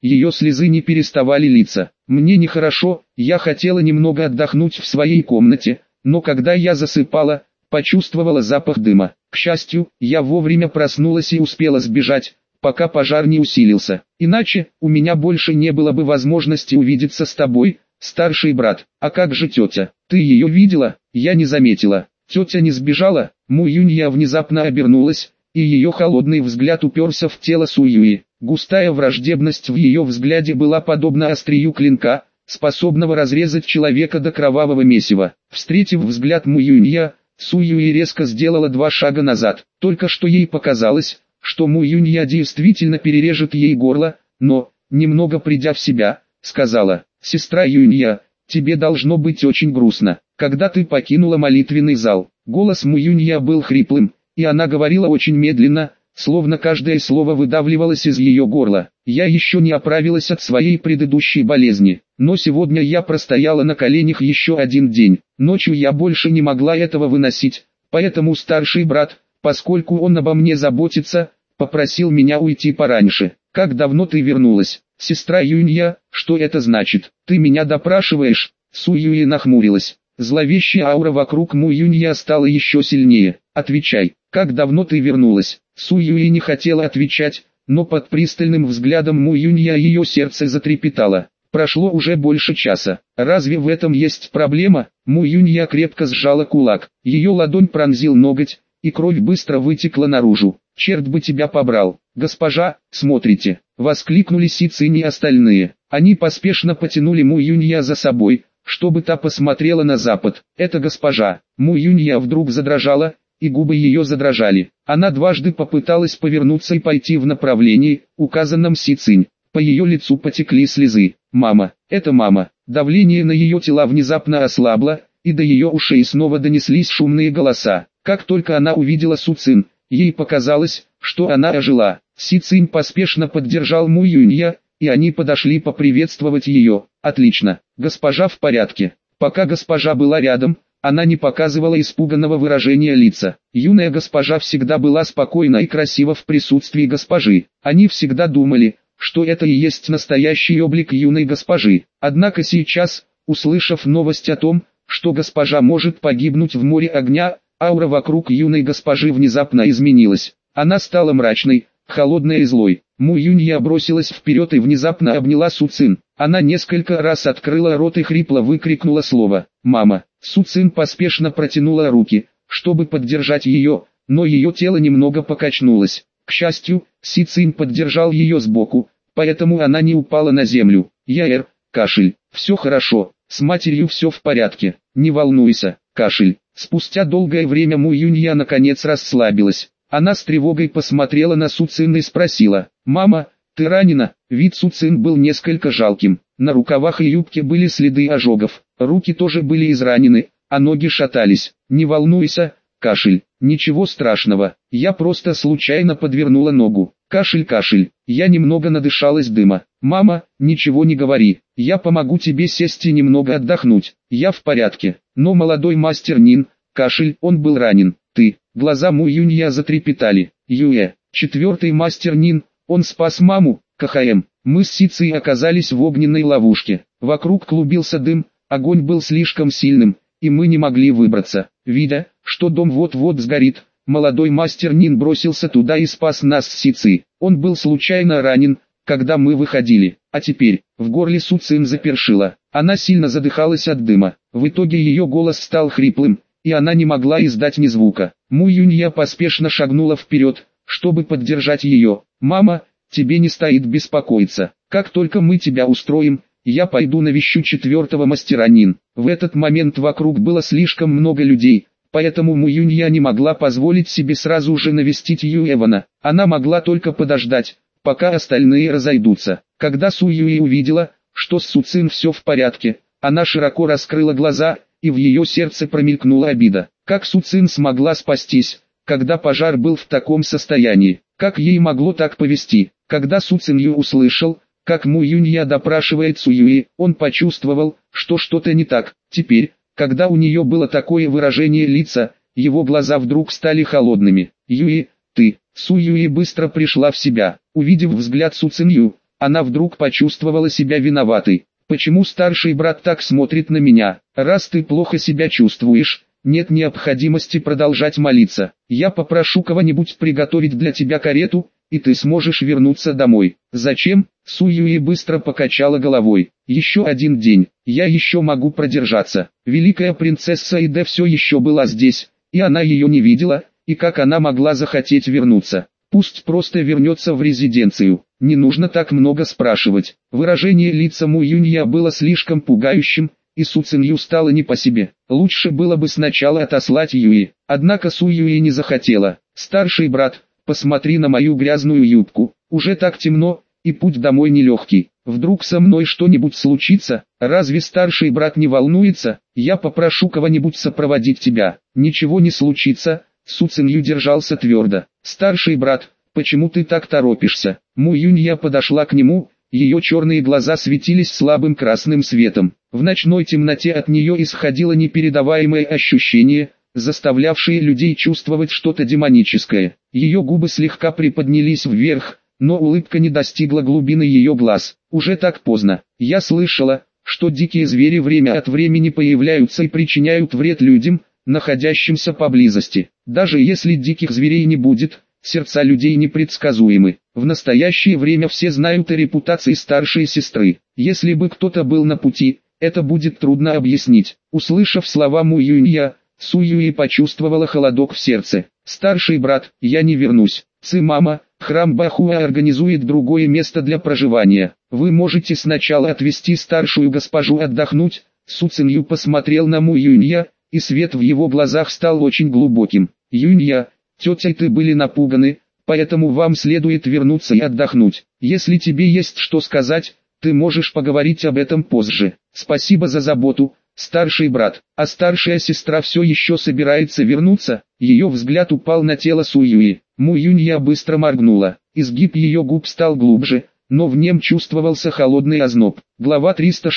ее слезы не переставали литься. Мне нехорошо, я хотела немного отдохнуть в своей комнате, но когда я засыпала, почувствовала запах дыма. К счастью, я вовремя проснулась и успела сбежать, пока пожар не усилился. Иначе, у меня больше не было бы возможности увидеться с тобой, старший брат. А как же тетя? Ты ее видела? Я не заметила. Тетя не сбежала? Му Юнья внезапно обернулась, и ее холодный взгляд уперся в тело Су Юи. Густая враждебность в ее взгляде была подобна острию клинка, способного разрезать человека до кровавого месива. Встретив взгляд Му Юнья, Су Юи резко сделала 2 шага назад. Только что ей показалось, что Му Юнья действительно перережет ей горло, но, немного придя в себя, сказала: «Сестра Юнья, тебе должно быть очень грустно, когда ты покинула молитвенный зал». Голос Му Юнья был хриплым, и она говорила очень медленно, словно каждое слово выдавливалось из ее горла. «Я еще не оправилась от своей предыдущей болезни, но сегодня я простояла на коленях еще 1 день. Ночью я больше не могла этого выносить, поэтому старший брат, поскольку он обо мне заботится, попросил меня уйти пораньше. Как давно ты вернулась, сестра Юнья? Что это значит? Ты меня допрашиваешь?» Су Юи нахмурилась. Зловещая аура вокруг Му Юнья стала еще сильнее. «Отвечай, как давно ты вернулась?» Су Юи не хотела отвечать, но под пристальным взглядом Му Юнья ее сердце затрепетало. Прошло уже больше часа. Разве в этом есть проблема? Му Юнья крепко сжала кулак. Ее ладонь пронзил ноготь, и кровь быстро вытекла наружу. «Черт бы тебя побрал! Госпожа, смотрите!» — воскликнули Си Цинь и остальные. Они поспешно потянули Му Юнья за собой, чтобы та посмотрела на запад. «Это госпожа!» Му Юнья вдруг задрожала, и губы ее задрожали. Она дважды попыталась повернуться и пойти в направлении, указанном Си Цинь. По ее лицу потекли слезы. «Мама! Это мама!» Давление на ее тело внезапно ослабло, и до ее ушей снова донеслись шумные голоса. Как только она увидела Су Цинь, ей показалось, что она ожила. Си Цинь поспешно поддержал Му Юнья, и они подошли поприветствовать ее. «Отлично, госпожа в порядке». Пока госпожа была рядом, она не показывала испуганного выражения лица. Юная госпожа всегда была спокойна и красива в присутствии госпожи. Они всегда думали, что это и есть настоящий облик юной госпожи. Однако сейчас, услышав новость о том, что госпожа может погибнуть в море огня, аура вокруг юной госпожи внезапно изменилась. Она стала мрачной, холодной и злой. Му Юнья бросилась вперед и внезапно обняла Су Цинь. Она несколько раз открыла рот и хрипло выкрикнула слово «Мама». Су Цинь поспешно протянула руки, чтобы поддержать ее, но ее тело немного покачнулось. К счастью, Си Цинь поддержал ее сбоку, поэтому она не упала на землю. «Яэр, кашель, все хорошо, с матерью все в порядке, не волнуйся». Кашель. Спустя долгое время Му Юнья наконец расслабилась. Она с тревогой посмотрела на Су Цинь и спросила: «Мама, ты ранена?» Вид Су Цинь был несколько жалким. На рукавах и юбке были следы ожогов, руки тоже были изранены, а ноги шатались. «Не волнуйся, кашель, ничего страшного, я просто случайно подвернула ногу». Кашель, я немного надышалась дыма. «Мама, ничего не говори, я помогу тебе сесть и немного отдохнуть, я в порядке». Но молодой мастер Нин, кашель, он был ранен. «Ты». Глаза Му Юнья затрепетали. «Юэ, 4-й мастер Нин, он спас маму». КХМ. Мы с Си Цинь оказались в огненной ловушке. Вокруг клубился дым, огонь был слишком сильным, и мы не могли выбраться. Видя, что дом вот-вот сгорит, молодой мастер Нин бросился туда и спас нас с Си Цинь. Он был случайно ранен, когда мы выходили. А теперь, в горле Су Цинь запершило. Она сильно задыхалась от дыма. В итоге ее голос стал хриплым, и она не могла издать ни звука. Му Юнья поспешно шагнула вперед, чтобы поддержать ее. «Мама, тебе не стоит беспокоиться. Как только мы тебя устроим, я пойду навещу 4-го мастера Нин». В этот момент вокруг было слишком много людей, поэтому Му Юнья не могла позволить себе сразу же навестить Юэвана. Она могла только подождать, пока остальные разойдутся. Когда Су Юи увидела, что с Су Цинь все в порядке, она широко раскрыла глаза, и в ее сердце промелькнула обида. Как Су Цинь смогла спастись, когда пожар был в таком состоянии? Как ей могло так повести? Когда Су Цинь услышал, как Му Юнья допрашивает Су Юи, он почувствовал, что что-то не так. Теперь, когда у нее было такое выражение лица, его глаза вдруг стали холодными. «Юи, ты». Су Юи быстро пришла в себя. Увидев взгляд Су Цинь, Она вдруг почувствовала себя виноватой. Почему старший брат так смотрит на меня? Раз ты плохо себя чувствуешь, нет необходимости продолжать молиться. Я попрошу кого-нибудь приготовить для тебя карету, и ты сможешь вернуться домой. Зачем? Су Юи быстро покачала головой. Еще один день, я еще могу продержаться. Великая принцесса Иде все еще была здесь, и она ее не видела, и как она могла захотеть вернуться. Пусть просто вернется в резиденцию. Не нужно так много спрашивать. Выражение лица Му Юнья было слишком пугающим, и Су Цинью стало не по себе. Лучше было бы сначала отослать Юи. Однако Су Юи не захотела. Старший брат, посмотри на мою грязную юбку. Уже так темно, и путь домой нелегкий. Вдруг со мной что-нибудь случится? Разве старший брат не волнуется? Я попрошу кого-нибудь сопроводить тебя. Ничего не случится. Су Цинью держался твердо. Старший брат, почему ты так торопишься? Му Юнья подошла к нему, ее черные глаза светились слабым красным светом. В ночной темноте от нее исходило непередаваемое ощущение, заставлявшее людей чувствовать что-то демоническое. Ее губы слегка приподнялись вверх, но улыбка не достигла глубины ее глаз. Уже так поздно. Я слышала, что дикие звери время от времени появляются и причиняют вред людям, находящимся поблизости. Даже если диких зверей не будет, сердца людей непредсказуемы. В настоящее время все знают о репутации старшей сестры. Если бы кто-то был на пути, это будет трудно объяснить. Услышав слова Му Юнья, Су Юи почувствовала холодок в сердце. Старший брат, я не вернусь. Мама, храм Бахуа организует другое место для проживания. Вы можете сначала отвезти старшую госпожу отдохнуть. Су Цинью посмотрел на Му Юнья, и свет в его глазах стал очень глубоким. Юнья, тетя и ты были напуганы, поэтому вам следует вернуться и отдохнуть. Если тебе есть что сказать, ты можешь поговорить об этом позже. Спасибо за заботу, старший брат. А старшая сестра все еще собирается вернуться? Ее взгляд упал на тело Су Юи. Му Юнья быстро моргнула. Изгиб ее губ стал глубже, но в нем чувствовался холодный озноб. Глава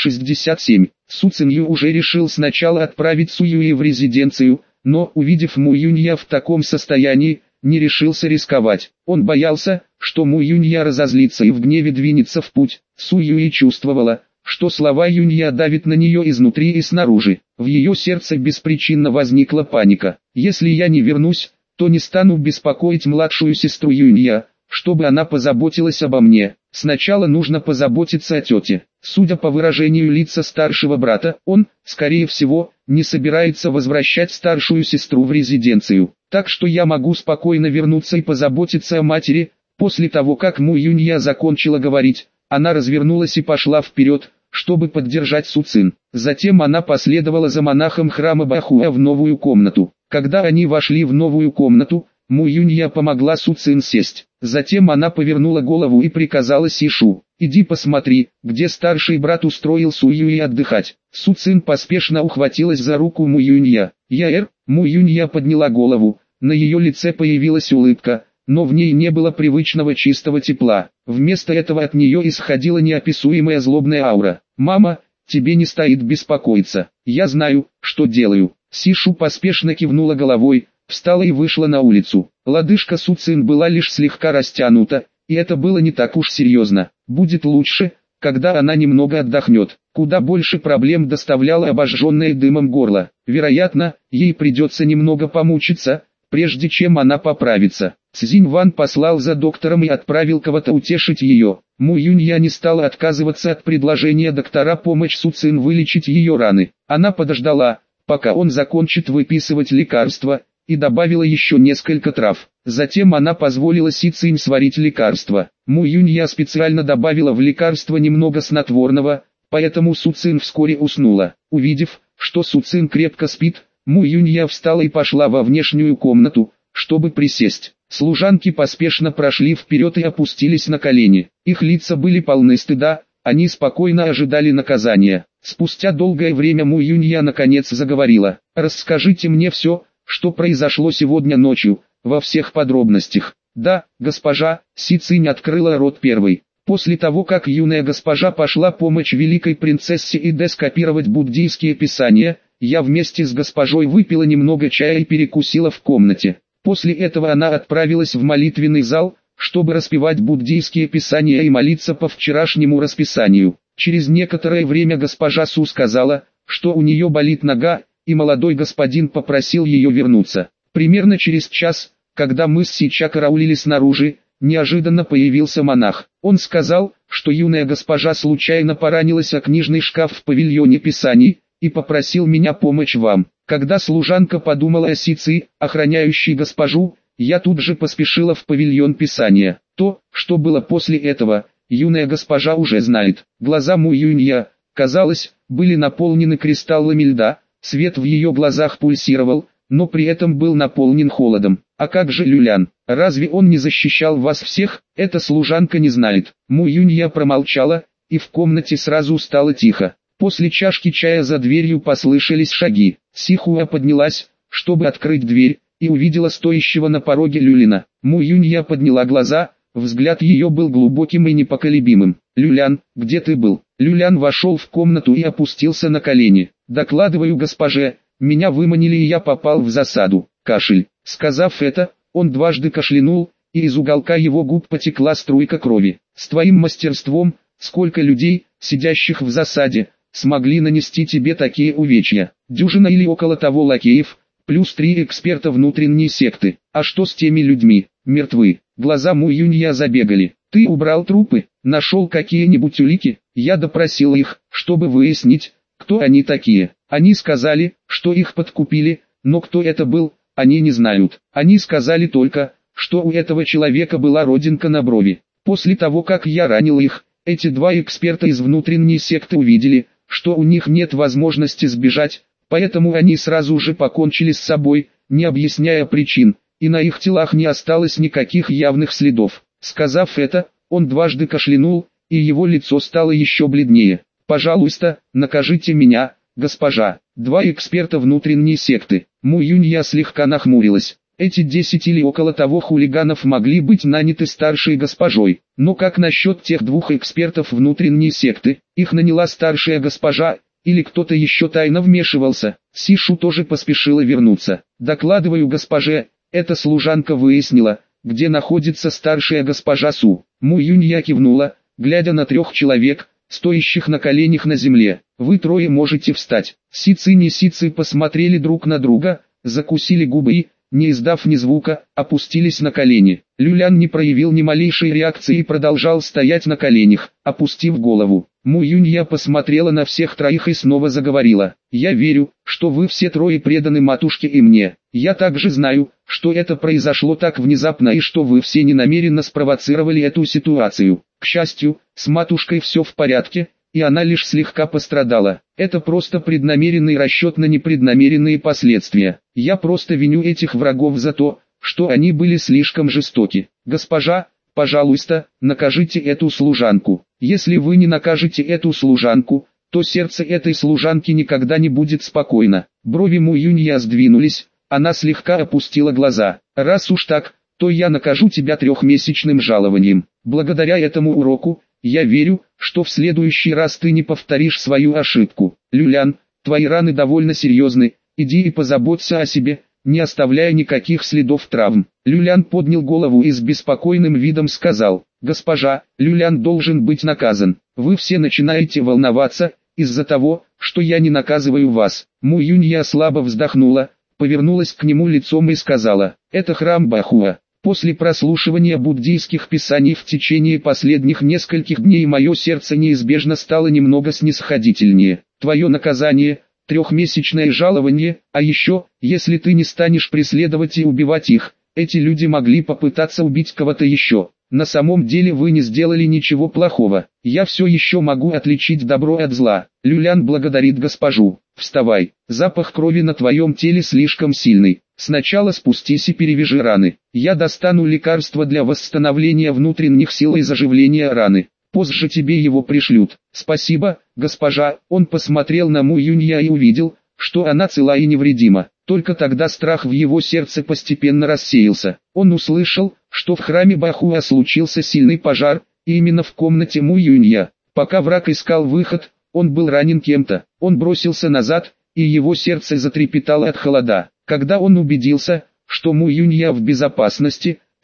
367. Су Цинью уже решил сначала отправить Су Юи в резиденцию, но, увидев Му Юнья в таком состоянии, не решился рисковать. Он боялся, что Му Юнья разозлится и в гневе двинется в путь. Су Юи чувствовала, что слова Юнья давят на нее изнутри и снаружи. В ее сердце беспричинно возникла паника. Если я не вернусь, то не стану беспокоить младшую сестру Юнья, чтобы она позаботилась обо мне. Сначала нужно позаботиться о тете. Судя по выражению лица старшего брата, он, скорее всего, не собирается возвращать старшую сестру в резиденцию. Так что я могу спокойно вернуться и позаботиться о матери. После того, как Му Юнья закончила говорить, она развернулась и пошла вперед, чтобы поддержать Су Цин. Затем она последовала за монахом храма Бахуа в новую комнату. Когда они вошли в новую комнату, Му Юнья помогла Су Цин сесть. Затем она повернула голову и приказала Сишу: «Иди посмотри, где старший брат устроил Су Юи отдыхать». Су Цин поспешно ухватилась за руку Му Юнья. Му Юнья подняла голову, на ее лице появилась улыбка, но в ней не было привычного чистого тепла. Вместо этого от нее исходила неописуемая злобная аура. «Мама, тебе не стоит беспокоиться, я знаю, что делаю». Сишу поспешно кивнула головой, встала и вышла на улицу. Лодыжка Су Цин была лишь слегка растянута, и это было не так уж серьезно. Будет лучше, когда она немного отдохнет. Куда больше проблем доставляло обожженное дымом горло. Вероятно, ей придется немного помучиться, прежде чем она поправится. Цзинь Ван послал за доктором и отправил кого-то утешить ее. Му Юнья не стала отказываться от предложения доктора помочь Су Цин вылечить ее раны. Она подождала, пока он закончит выписывать лекарства, и добавила еще несколько трав. Затем она позволила Си Цинь сварить лекарство. Му Юнья специально добавила в лекарство немного снотворного, поэтому Су Цин вскоре уснула. Увидев, что Су Цин крепко спит, Му Юнья встала и пошла во внешнюю комнату, чтобы присесть. Служанки поспешно прошли вперед и опустились на колени. Их лица были полны стыда, они спокойно ожидали наказания. Спустя долгое время Му Юнья наконец заговорила: «Расскажите мне все, что произошло сегодня ночью, во всех подробностях». «Да, госпожа», Си Цинь открыла рот первой. После того, как юная госпожа пошла помочь великой принцессе Иде скопировать буддийские писания, я вместе с госпожой выпила немного чая и перекусила в комнате. После этого она отправилась в молитвенный зал, чтобы распевать буддийские писания и молиться по вчерашнему расписанию. Через некоторое время госпожа Су сказала, что у нее болит нога, и молодой господин попросил ее вернуться. Примерно через час, когда мы с Сича караулили снаружи, неожиданно появился монах. Он сказал, что юная госпожа случайно поранилась о книжный шкаф в павильоне писаний, и попросил меня помочь вам. Когда служанка подумала о Сици, охраняющей госпожу, я тут же поспешила в павильон писания. То, что было после этого, юная госпожа уже знает. Глаза Му Юнья, казалось, были наполнены кристаллами льда, свет в ее глазах пульсировал, но при этом был наполнен холодом. А как же Люлян? Разве он не защищал вас всех? Эта служанка не знает. Му Юнья промолчала, и в комнате сразу стало тихо. После чашки чая за дверью послышались шаги. Сихуа поднялась, чтобы открыть дверь, и увидела стоящего на пороге Люлина. Му Юнья подняла глаза, взгляд ее был глубоким и непоколебимым. «Люлян, где ты был?» Люлян вошел в комнату и опустился на колени. «Докладываю госпоже, меня выманили и я попал в засаду». Кашель. Сказав это, он дважды кашлянул, и из уголка его губ потекла струйка крови. «С твоим мастерством, сколько людей, сидящих в засаде, смогли нанести тебе такие увечья? Дюжина или около того лакеев, плюс 3 эксперта внутренней секты. А что с теми людьми? Мертвы». Глаза Му Юнья забегали. «Ты убрал трупы? Нашел какие-нибудь улики?» Я допросил их, чтобы выяснить, кто они такие. Они сказали, что их подкупили, но кто это был, они не знают. Они сказали только, что у этого человека была родинка на брови. После того, как я ранил их, эти два эксперта из внутренней секты увидели, что у них нет возможности сбежать, поэтому они сразу же покончили с собой, не объясняя причин, и на их телах не осталось никаких явных следов. Сказав это, он дважды кашлянул, и его лицо стало еще бледнее. «Пожалуйста, накажите меня, госпожа». Два эксперта внутренней секты. Му Юнья слегка нахмурилась. Эти 10 или около того хулиганов могли быть наняты старшей госпожой. Но как насчет тех двух экспертов внутренней секты? Их наняла старшая госпожа, или кто-то еще тайно вмешивался? Сишу тоже поспешила вернуться. «Докладываю госпоже, эта служанка выяснила, где находится старшая госпожа Су». Му Юнья кивнула, глядя на 3 человек, стоящих на коленях на земле. «Вы трое можете встать». Сици и Сици посмотрели друг на друга, закусили губы и, не издав ни звука, опустились на колени. Люлян не проявил ни малейшей реакции и продолжал стоять на коленях, опустив голову. Му Юнья посмотрела на всех троих и снова заговорила. «Я верю, что вы все трое преданы матушке и мне. Я также знаю, что это произошло так внезапно и что вы все ненамеренно спровоцировали эту ситуацию. К счастью, с матушкой все в порядке, и она лишь слегка пострадала. Это просто преднамеренный расчет на непреднамеренные последствия. Я просто виню этих врагов за то, что они были слишком жестоки. Госпожа, пожалуйста, накажите эту служанку. Если вы не накажете эту служанку, то сердце этой служанки никогда не будет спокойно». Брови Му Юнья сдвинулись, она слегка опустила глаза. «Раз уж так, то я накажу тебя 3-месячным жалованием. Благодаря этому уроку, я верю, что в следующий раз ты не повторишь свою ошибку. Люлян, твои раны довольно серьезны, иди и позаботься о себе, не оставляя никаких следов травм». Люлян поднял голову и с беспокойным видом сказал: «Госпожа, Люлян должен быть наказан. Вы все начинаете волноваться, из-за того, что я не наказываю вас». Му Юнья слабо вздохнула, повернулась к нему лицом и сказала: «Это храм Бахуа. После прослушивания буддийских писаний в течение последних нескольких дней мое сердце неизбежно стало немного снисходительнее. Твое наказание – 3-месячное жалование, а еще, если ты не станешь преследовать и убивать их, эти люди могли попытаться убить кого-то еще. На самом деле вы не сделали ничего плохого. Я все еще могу отличить добро от зла». Люлян благодарит госпожу. «Вставай, запах крови на твоем теле слишком сильный. Сначала спустись и перевяжи раны. Я достану лекарство для восстановления внутренних сил и заживления раны. Позже тебе его пришлют». «Спасибо, госпожа». Он посмотрел на Му Юнья и увидел, что она цела и невредима. Только тогда страх в его сердце постепенно рассеялся. Он услышал, что в храме Бахуа случился сильный пожар, и именно в комнате Му Юнья. Пока враг искал выход, он был ранен кем-то. Он бросился назад, и его сердце затрепетало от холода. Когда он убедился, что Му Юнья в безопасности,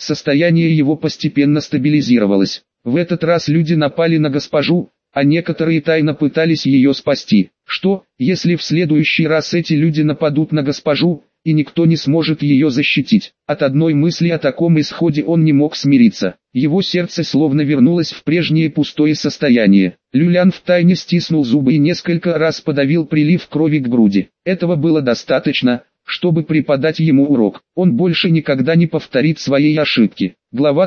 состояние его постепенно стабилизировалось. В этот раз люди напали на госпожу, а некоторые тайно пытались ее спасти. Что, если в следующий раз эти люди нападут на госпожу, и никто не сможет ее защитить? От одной мысли о таком исходе он не мог смириться. Его сердце словно вернулось в прежнее пустое состояние. Люлян втайне стиснул зубы и несколько раз подавил прилив крови к груди. Этого было достаточно, чтобы преподать ему урок. Он больше никогда не повторит своей ошибки. Глава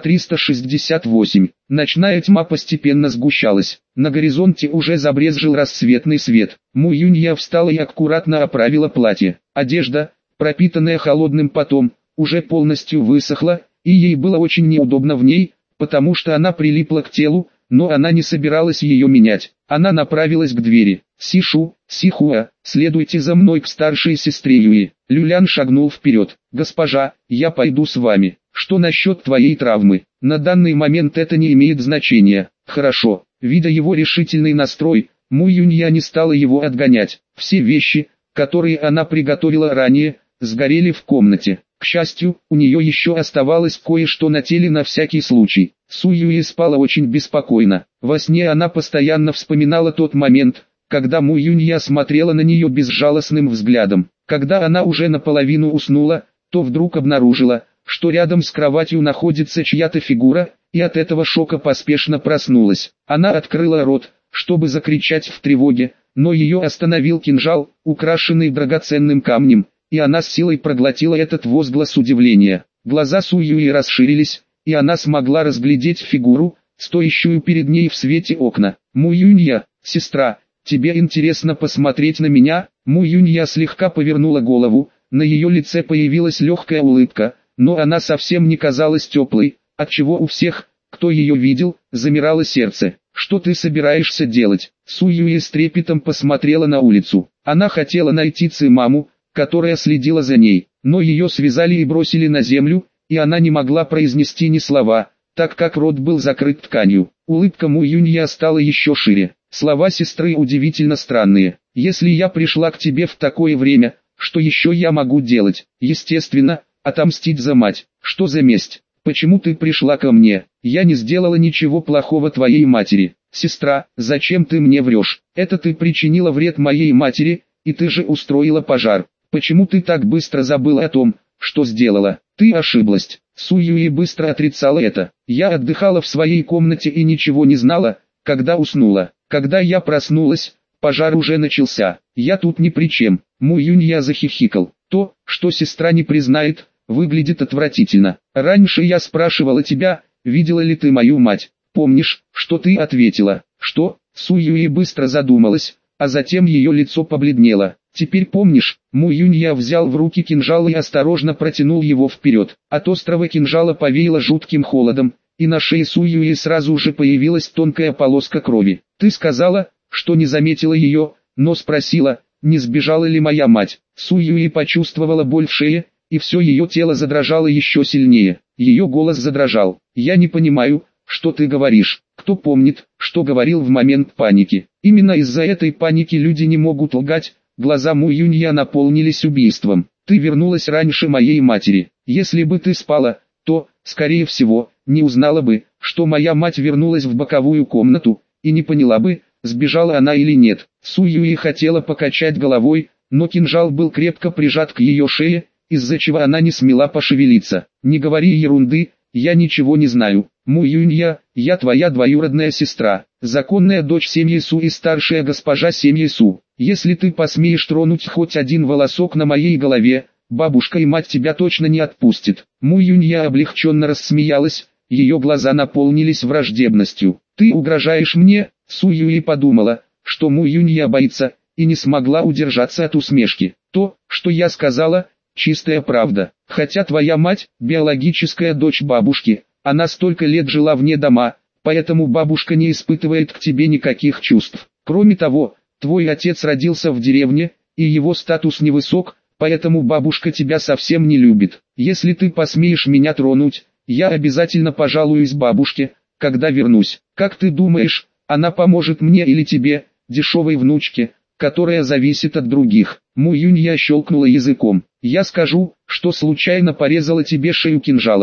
368. Ночная тьма постепенно сгущалась. На горизонте уже забрезжил рассветный свет. Му Юнья встала и аккуратно оправила платье. Одежда, пропитанная холодным потом, уже полностью высохла, и ей было очень неудобно в ней, потому что она прилипла к телу, но она не собиралась ее менять. Она направилась к двери. «Сишу, Сихуа, следуйте за мной к старшей сестре Юи». Люлян шагнул вперед. «Госпожа, я пойду с вами. Что насчет твоей травмы? На данный момент это не имеет значения». «Хорошо». Видя его решительный настрой, Му Юнья не стала его отгонять. Все вещи, которые она приготовила ранее, сгорели в комнате. К счастью, у нее еще оставалось кое-что на теле на всякий случай. Су Юи спала очень беспокойно. Во сне она постоянно вспоминала тот момент, когда Му Юнья смотрела на нее безжалостным взглядом. Когда она уже наполовину уснула, то вдруг обнаружила, что рядом с кроватью находится чья-то фигура, и от этого шока поспешно проснулась. Она открыла рот, чтобы закричать в тревоге, но ее остановил кинжал, украшенный драгоценным камнем, и она с силой проглотила этот возглас удивления. Глаза Су Юи расширились, и она смогла разглядеть фигуру, стоящую перед ней в свете окна. «Му Юнья, сестра, тебе интересно посмотреть на меня?» Му Юнья слегка повернула голову, на ее лице появилась легкая улыбка, но она совсем не казалась теплой, отчего у всех, кто ее видел, замирало сердце. «Что ты собираешься делать?» Су Юи с трепетом посмотрела на улицу. Она хотела найти Цимаму, которая следила за ней, но ее связали и бросили на землю, и она не могла произнести ни слова, так как рот был закрыт тканью. Улыбка Му Юнья стала еще шире. Слова сестры удивительно странные. «Если я пришла к тебе в такое время, что еще я могу делать?» «Естественно, отомстить за мать». «Что за месть? Почему ты пришла ко мне? Я не сделала ничего плохого твоей матери». «Сестра, зачем ты мне врешь? Это ты причинила вред моей матери, и ты же устроила пожар. Почему ты так быстро забыла о том, что сделала?» «Ты ошиблась». Су Юи быстро отрицала это. «Я отдыхала в своей комнате и ничего не знала, когда уснула. Когда я проснулась, пожар уже начался. Я тут ни при чем». Му Юнья захихикал. «То, что сестра не признает, выглядит отвратительно. Раньше я спрашивала тебя, видела ли ты мою мать. Помнишь, что ты ответила?» «Что?» Су Юи быстро задумалась, а затем ее лицо побледнело. «Теперь помнишь?» Му Юнья взял в руки кинжал и осторожно протянул его вперед. От острого кинжала повеяло жутким холодом, и на шее Су Юи сразу же появилась тонкая полоска крови. «Ты сказала, что не заметила ее, но спросила, не сбежала ли моя мать?» Су Юи почувствовала боль в шее, и все ее тело задрожало еще сильнее. Ее голос задрожал. «Я не понимаю, что ты говоришь. Кто помнит, что говорил в момент паники?» Именно из-за этой паники люди не могут лгать. Глаза Му Юнья наполнились убийством. «Ты вернулась раньше моей матери. Если бы ты спала, то, скорее всего, не узнала бы, что моя мать вернулась в боковую комнату, и не поняла бы, сбежала она или нет». Су Юи хотела покачать головой, но кинжал был крепко прижат к ее шее, из-за чего она не смела пошевелиться. «Не говори ерунды, я ничего не знаю. Му Юнья, я твоя двоюродная сестра, законная дочь семьи Су и старшая госпожа семьи Су. Если ты посмеешь тронуть хоть один волосок на моей голове, бабушка и мать тебя точно не отпустят». Му Юнья облегченно рассмеялась, ее глаза наполнились враждебностью. «Ты угрожаешь мне?» Су Юи подумала, что Му Юнья боится, и не смогла удержаться от усмешки. «То, что я сказала, чистая правда. Хотя твоя мать, биологическая дочь бабушки, она столько лет жила вне дома, поэтому бабушка не испытывает к тебе никаких чувств. Кроме того, твой отец родился в деревне, и его статус невысок, поэтому бабушка тебя совсем не любит. Если ты посмеешь меня тронуть, я обязательно пожалуюсь бабушке, когда вернусь. Как ты думаешь, она поможет мне или тебе, дешевой внучке, которая зависит от других?» Му Юнья щелкнула языком. «Я скажу, что случайно порезала тебе шею кинжалом.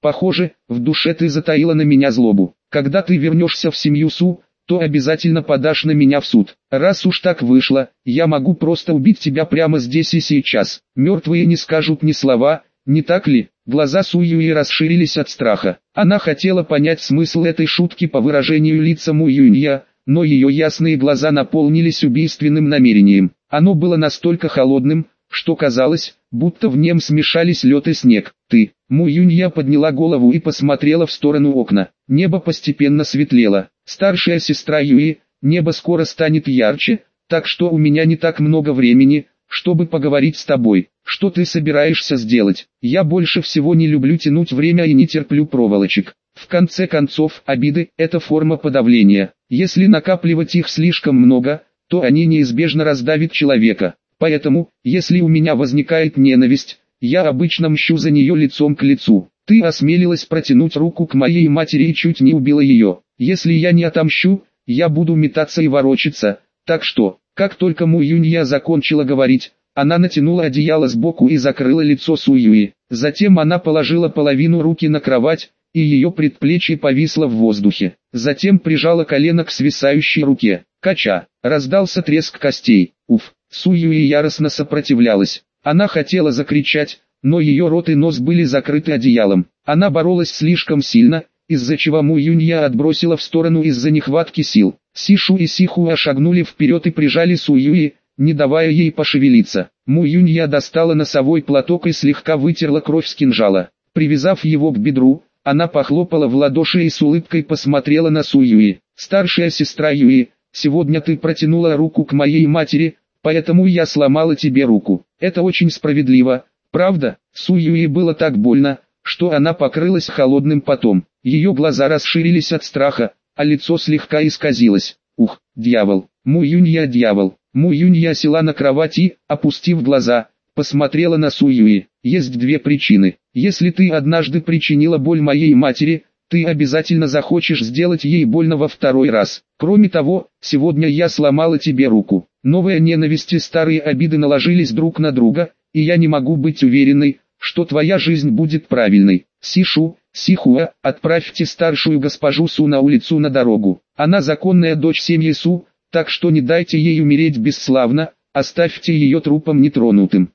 Похоже, в душе ты затаила на меня злобу. Когда ты вернешься в семью Су, то обязательно подашь на меня в суд. Раз уж так вышло, я могу просто убить тебя прямо здесь и сейчас. Мертвые не скажут ни слова, не так ли? Глаза Су Юи расширились от страха. Она хотела понять смысл этой шутки по выражению лица Му Юнья, но ее ясные глаза наполнились убийственным намерением. Оно было настолько холодным, что казалось, будто в нем смешались лед и снег. Ты, Му Юнья подняла голову и посмотрела в сторону окна. Небо постепенно светлело. Старшая сестра Юи, небо скоро станет ярче, так что у меня не так много времени, чтобы поговорить с тобой. Что ты собираешься сделать? Я больше всего не люблю тянуть время и не терплю проволочек. В конце концов, обиды – это форма подавления. Если накапливать их слишком много, то они неизбежно раздавят человека. Поэтому, если у меня возникает ненависть, я обычно мщу за нее лицом к лицу. Ты осмелилась протянуть руку к моей матери и чуть не убила ее. Если я не отомщу, я буду метаться и ворочаться. Так что, как только Му Юнья закончила говорить, она натянула одеяло сбоку и закрыла лицо Су Юи. Затем она положила половину руки на кровать, и ее предплечье повисло в воздухе. Затем прижала колено к свисающей руке. Кача, раздался треск костей. Уф, Су Юи яростно сопротивлялась. Она хотела закричать, но ее рот и нос были закрыты одеялом. Она боролась слишком сильно, из-за чего Му Юнья отбросила в сторону из-за нехватки сил. Сишу и Сихуа шагнули вперед и прижали Су Юи, не давая ей пошевелиться. Му Юнья достала носовой платок и слегка вытерла кровь с кинжала. Привязав его к бедру, она похлопала в ладоши и с улыбкой посмотрела на Су Юи. «Старшая сестра Юи, сегодня ты протянула руку к моей матери, поэтому я сломала тебе руку. Это очень справедливо, правда?» Су Юи было так больно, что она покрылась холодным потом. Ее глаза расширились от страха, а лицо слегка исказилось. «Ух, дьявол! Му Юнья дьявол!» Му Юнья села на кровати, опустив глаза, посмотрела на Су Юи. «Есть две причины. Если ты однажды причинила боль моей матери, ты обязательно захочешь сделать ей больно во второй раз. Кроме того, сегодня я сломала тебе руку. Новая ненависть и старые обиды наложились друг на друга, и я не могу быть уверенной, что твоя жизнь будет правильной. Сишу, Сихуа, отправьте старшую госпожу Су на улицу на дорогу. Она законная дочь семьи Су, так что не дайте ей умереть бесславно, оставьте ее трупом нетронутым».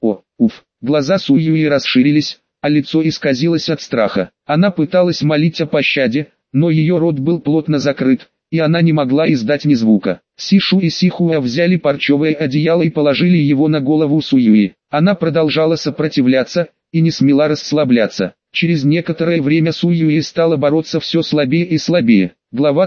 Уф. Глаза Су Юи расширились, а лицо исказилось от страха. Она пыталась молить о пощаде, но ее рот был плотно закрыт, и она не могла издать ни звука. Сишу и Сихуа взяли парчевое одеяло и положили его на голову Су Юи. Она продолжала сопротивляться, и не смела расслабляться. Через некоторое время Су Юи стала бороться все слабее и слабее. Глава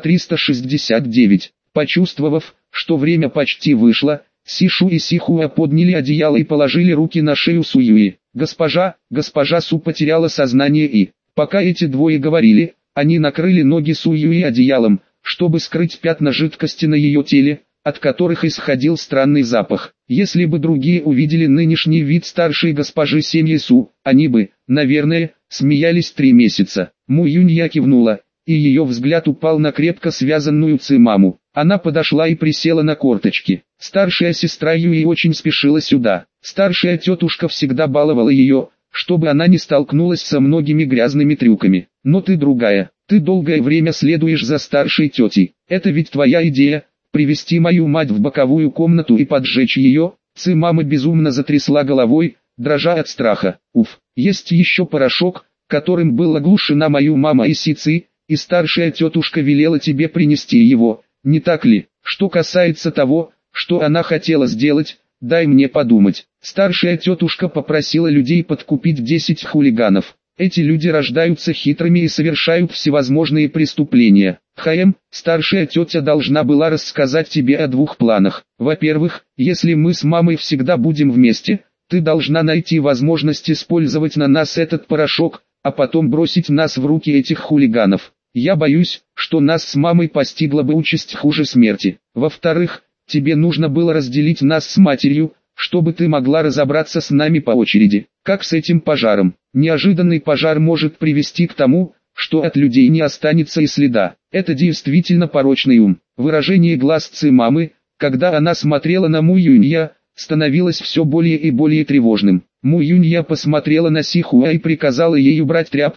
369. Почувствовав, что время почти вышло, Сишу и Сихуа подняли одеяло и положили руки на шею Су Юи. Госпожа Су потеряла сознание и, пока эти двое говорили, они накрыли ноги Су Юи одеялом, чтобы скрыть пятна жидкости на ее теле, от которых исходил странный запах. Если бы другие увидели нынешний вид старшей госпожи семьи Су, они бы, наверное, смеялись 3 месяца. Му Юнья кивнула, и ее взгляд упал на крепко связанную Цимаму. Она подошла и присела на корточки. Старшая сестра Юи очень спешила сюда. Старшая тетушка всегда баловала ее, чтобы она не столкнулась со многими грязными трюками. Но ты другая. Ты долгое время следуешь за старшей тетей. Это ведь твоя идея, привести мою мать в боковую комнату и поджечь ее? Цимама безумно затрясла головой, дрожа от страха. Уф, есть еще порошок, которым была оглушена мою мама и Сици, и старшая тетушка велела тебе принести его, не так ли? Что касается того, что она хотела сделать, дай мне подумать. Старшая тетушка попросила людей подкупить 10 хулиганов. Эти люди рождаются хитрыми и совершают всевозможные преступления. Старшая тетя должна была рассказать тебе о 2 планах. Во-первых, если мы с мамой всегда будем вместе, ты должна найти возможность использовать на нас этот порошок, а потом бросить нас в руки этих хулиганов. Я боюсь, что нас с мамой постигла бы участь хуже смерти. Во-вторых, тебе нужно было разделить нас с матерью, чтобы ты могла разобраться с нами по очереди. Как с этим пожаром? Неожиданный пожар может привести к тому, что от людей не останется и следа. Это действительно порочный ум. Выражение глаз Цимамы, когда она смотрела на Му Юнья, становилось все более и более тревожным. Му Юнья посмотрела на Сихуа и приказала ей убрать тряпку,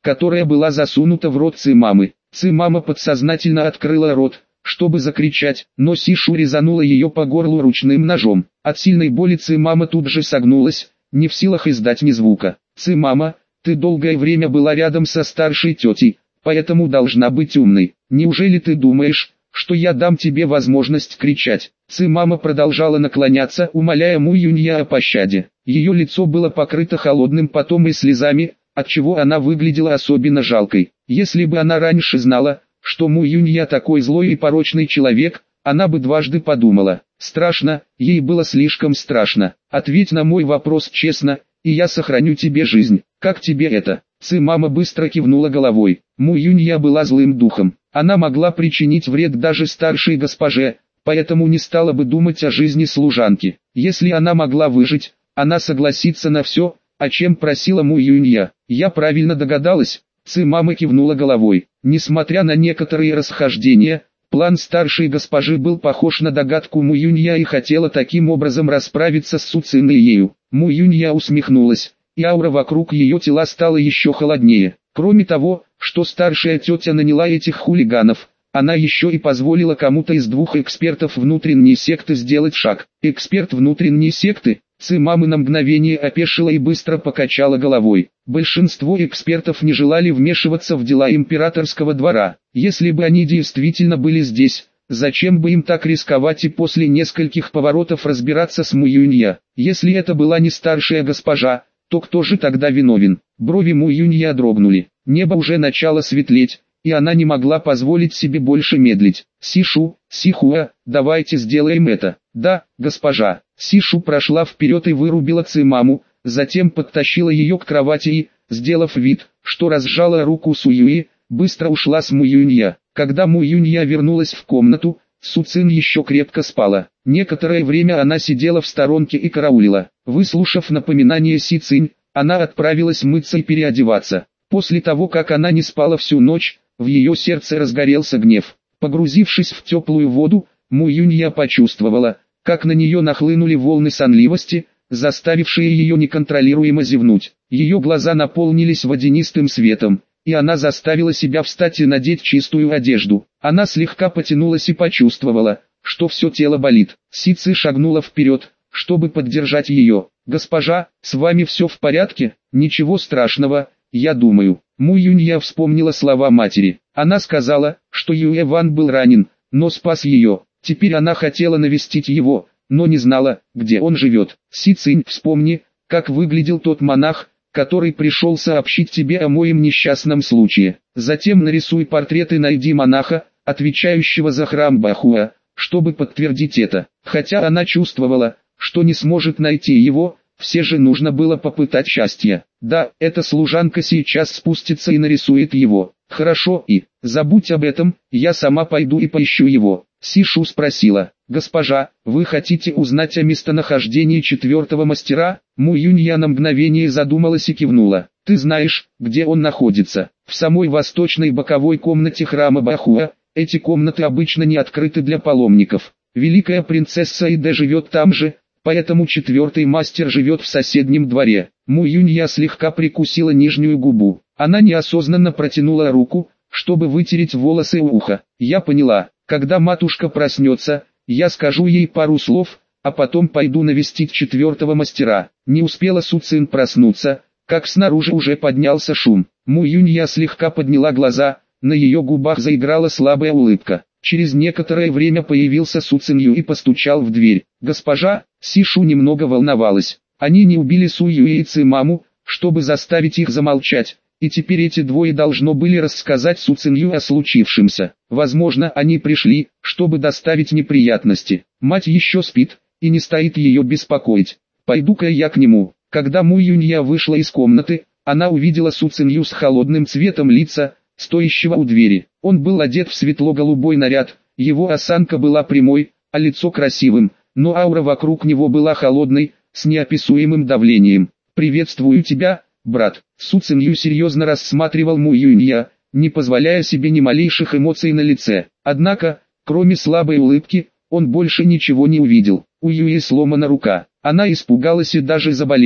которая была засунута в рот Цимамы. Цимама подсознательно открыла рот, чтобы закричать, но Сишу резанула ее по горлу ручным ножом. От сильной боли Цимама тут же согнулась, не в силах издать ни звука. «Цимама, ты долгое время была рядом со старшей тетей, поэтому должна быть умной. Неужели ты думаешь, что я дам тебе возможность кричать?» Цимама продолжала наклоняться, умоляя Му Юнья о пощаде. Ее лицо было покрыто холодным потом и слезами, отчего она выглядела особенно жалкой. Если бы она раньше знала, что Му Юнья такой злой и порочный человек, она бы дважды подумала. Страшно, ей было слишком страшно. «Ответь на мой вопрос честно, и я сохраню тебе жизнь. Как тебе это?» Цимама быстро кивнула головой. Му Юнья была злым духом. Она могла причинить вред даже старшей госпоже, поэтому не стала бы думать о жизни служанки. Если она могла выжить, она согласится на все, о чем просила Му Юнья. «Я правильно догадалась?» Цимама кивнула головой. Несмотря на некоторые расхождения, план старшей госпожи был похож на догадку Му Юнья и хотела таким образом расправиться с Суцин и ею. Му Юнья усмехнулась, и аура вокруг ее тела стала еще холоднее. Кроме того, что старшая тетя наняла этих хулиганов, она еще и позволила кому-то из двух экспертов внутренней секты сделать шаг. Эксперт внутренней секты? Цимама на мгновение опешила и быстро покачала головой. Большинство экспертов не желали вмешиваться в дела императорского двора. Если бы они действительно были здесь, зачем бы им так рисковать и после нескольких поворотов разбираться с Му Юнья? Если это была не старшая госпожа, то кто же тогда виновен? Брови Му Юнья дрогнули. Небо уже начало светлеть, и она не могла позволить себе больше медлить. «Сишу, Сихуа, давайте сделаем это». «Да, госпожа». Сишу прошла вперед и вырубила Цимаму, затем подтащила ее к кровати и, сделав вид, что разжала руку Суюи, быстро ушла с Му Юнья. Когда Му Юнья вернулась в комнату, Суцин еще крепко спала. Некоторое время она сидела в сторонке и караулила. Выслушав напоминание Си Цинь, она отправилась мыться и переодеваться. После того, как она не спала всю ночь, в ее сердце разгорелся гнев. Погрузившись в теплую воду, Му Юнья почувствовала, как на нее нахлынули волны сонливости, заставившие ее неконтролируемо зевнуть. Ее глаза наполнились водянистым светом, и она заставила себя встать и надеть чистую одежду. Она слегка потянулась и почувствовала, что все тело болит. Си Ци шагнула вперед, чтобы поддержать ее. «Госпожа, с вами все в порядке? Ничего страшного, я думаю». Му Юнья вспомнила слова матери. Она сказала, что Юэ Ван был ранен, но спас ее. Теперь она хотела навестить его, но не знала, где он живет. «Си Цинь, вспомни, как выглядел тот монах, который пришел сообщить тебе о моем несчастном случае. Затем нарисуй портрет и найди монаха, отвечающего за храм Бахуа, чтобы подтвердить это». Хотя она чувствовала, что не сможет найти его, все же нужно было попытать счастье. «Да, эта служанка сейчас спустится и нарисует его». «Хорошо, и, забудь об этом, я сама пойду и поищу его». Сишу спросила: «Госпожа, вы хотите узнать о местонахождении четвертого мастера?» Му Юнья на мгновение задумалась и кивнула. «Ты знаешь, где он находится?» «В самой восточной боковой комнате храма Бахуа. Эти комнаты обычно не открыты для паломников. Великая принцесса Иде живет там же, поэтому четвертый мастер живет в соседнем дворе». Му Юнья слегка прикусила нижнюю губу. Она неосознанно протянула руку, чтобы вытереть волосы у уха. «Я поняла. Когда матушка проснется, я скажу ей пару слов, а потом пойду навестить четвертого мастера». Не успела Суцин проснуться, как снаружи уже поднялся шум. Му Юнья слегка подняла глаза, на ее губах заиграла слабая улыбка. Через некоторое время появился Суцинью и постучал в дверь. «Госпожа», Сишу немного волновалась. Они не убили Суюи и Цимаму, чтобы заставить их замолчать, и теперь эти двое должно были рассказать Суцинью о случившемся. Возможно, они пришли, чтобы доставить неприятности. Мать еще спит, и не стоит ее беспокоить. «Пойду-ка я к нему». Когда Му Юнья вышла из комнаты, она увидела Суцинью с холодным цветом лица, стоящего у двери. Он был одет в светло-голубой наряд, его осанка была прямой, а лицо красивым, но аура вокруг него была холодной, с неописуемым давлением. «Приветствую тебя, брат». Суцинью серьезно рассматривал Му Юнья, не позволяя себе ни малейших эмоций на лице. Однако, кроме слабой улыбки, он больше ничего не увидел. У Юи сломана рука. Она испугалась и даже заболела.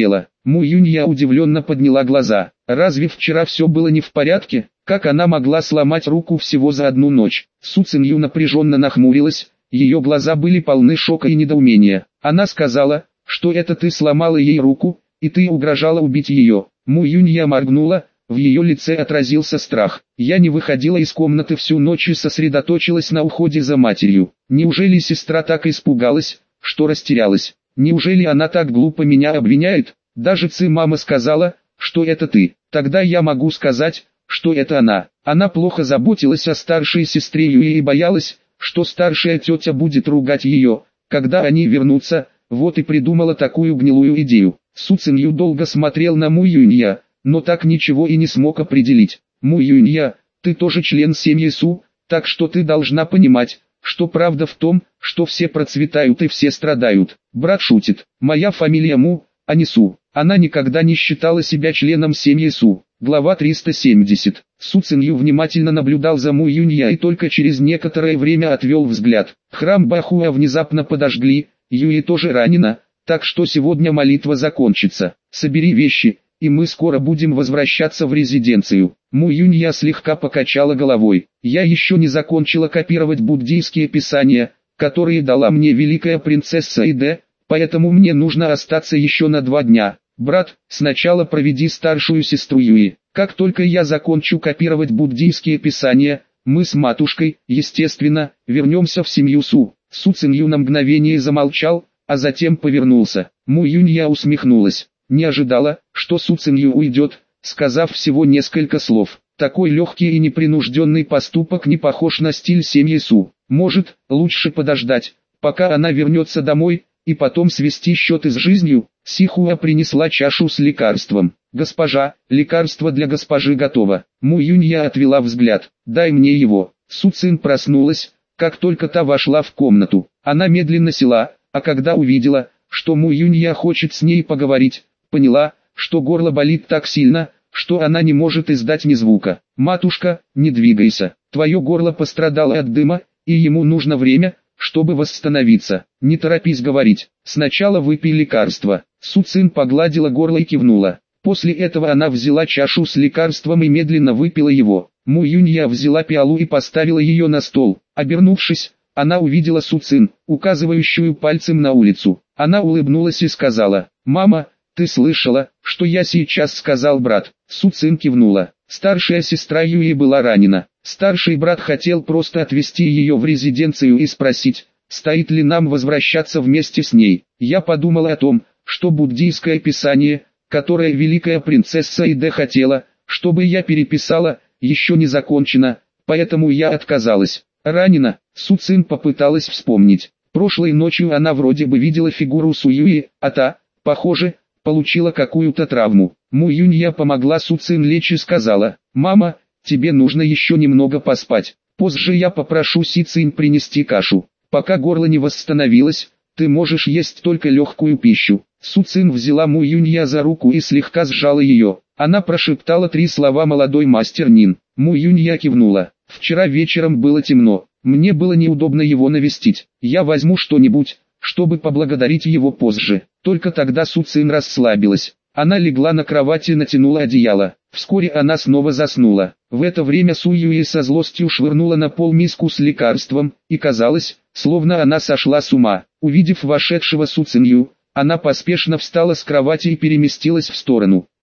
Му Юнья удивленно подняла глаза. Разве вчера все было не в порядке? Как она могла сломать руку всего за одну ночь? Су Цинью напряженно нахмурилась, ее глаза были полны шока и недоумения. Она сказала, что это ты сломала ей руку, и ты угрожала убить ее. Му Юнья моргнула, в ее лице отразился страх. Я не выходила из комнаты всю ночь и сосредоточилась на уходе за матерью. Неужели сестра так испугалась, что растерялась? Неужели она так глупо меня обвиняет? Даже мама сказала, что это ты. Тогда я могу сказать, что это она. Она плохо заботилась о старшей сестре Юи и боялась, что старшая тетя будет ругать ее, когда они вернутся, вот и придумала такую гнилую идею. Су Цинью долго смотрел на Му Юнья, но так ничего и не смог определить. Му Юнья, ты тоже член семьи Су, так что ты должна понимать, что правда в том, что все процветают и все страдают. Брат шутит. Моя фамилия Му, а не Су. Она никогда не считала себя членом семьи Су. Глава 370. Су Цинью внимательно наблюдал за Му Юнья и только через некоторое время отвел взгляд. Храм Бахуа внезапно подожгли, Юи тоже ранена, так что сегодня молитва закончится. Собери вещи, и мы скоро будем возвращаться в резиденцию. Му Юнья слегка покачала головой. Я еще не закончила копировать буддийские писания, которые дала мне великая принцесса Иде, поэтому мне нужно остаться еще на 2 дня. Брат, сначала проведи старшую сестру Юи. Как только я закончу копировать буддийские писания, мы с матушкой, естественно, вернемся в семью Су. Су Цинью на мгновение замолчал, а затем повернулся. Му Юнья усмехнулась. Не ожидала, что Су Цинью уйдет, сказав всего несколько слов. Такой легкий и непринужденный поступок не похож на стиль семьи Су. Может, лучше подождать, пока она вернется домой, и потом свести счеты с жизнью. Сихуа принесла чашу с лекарством. «Госпожа, лекарство для госпожи готово». Му Юнья отвела взгляд. «Дай мне его». Су Цин проснулась, как только та вошла в комнату. Она медленно села, а когда увидела, что Му Юнья хочет с ней поговорить, поняла, что горло болит так сильно, что она не может издать ни звука. «Матушка, не двигайся. Твое горло пострадало от дыма, и ему нужно время, чтобы восстановиться. Не торопись говорить. Сначала выпей лекарство». Су Цин погладила горло и кивнула. После этого она взяла чашу с лекарством и медленно выпила его. Му Юнья взяла пиалу и поставила ее на стол. Обернувшись, она увидела Су Цин, указывающую пальцем на улицу. Она улыбнулась и сказала: «Мама, ты слышала, что я сейчас сказал, брат?» Су Цин кивнула. Старшая сестра Юи была ранена. Старший брат хотел просто отвезти ее в резиденцию и спросить, стоит ли нам возвращаться вместе с ней. Я подумала о том, что буддийское писание, которое великая принцесса Иде хотела, чтобы я переписала, еще не закончено, поэтому я отказалась. Ранена, Су Цин попыталась вспомнить. Прошлой ночью она вроде бы видела фигуру Су Юи, а та, похоже, получила какую-то травму. Му Юнья помогла Су Цин лечь и сказала: «Мама, тебе нужно еще немного поспать. Позже я попрошу Си Цин принести кашу. Пока горло не восстановилось, ты можешь есть только легкую пищу». Су Цин взяла Му Юнья за руку и слегка сжала ее. Она прошептала 3 слова: «Молодой мастер Нин». Му Юнья кивнула. «Вчера вечером было темно. Мне было неудобно его навестить. Я возьму что-нибудь, чтобы поблагодарить его позже». Только тогда Су Цин расслабилась. Она легла на кровать и натянула одеяло. Вскоре она снова заснула. В это время Су Юи со злостью швырнула на пол миску с лекарством, и казалось, словно она сошла с ума. Увидев вошедшего Су Цинью, она поспешно встала с кровати и переместилась в сторону.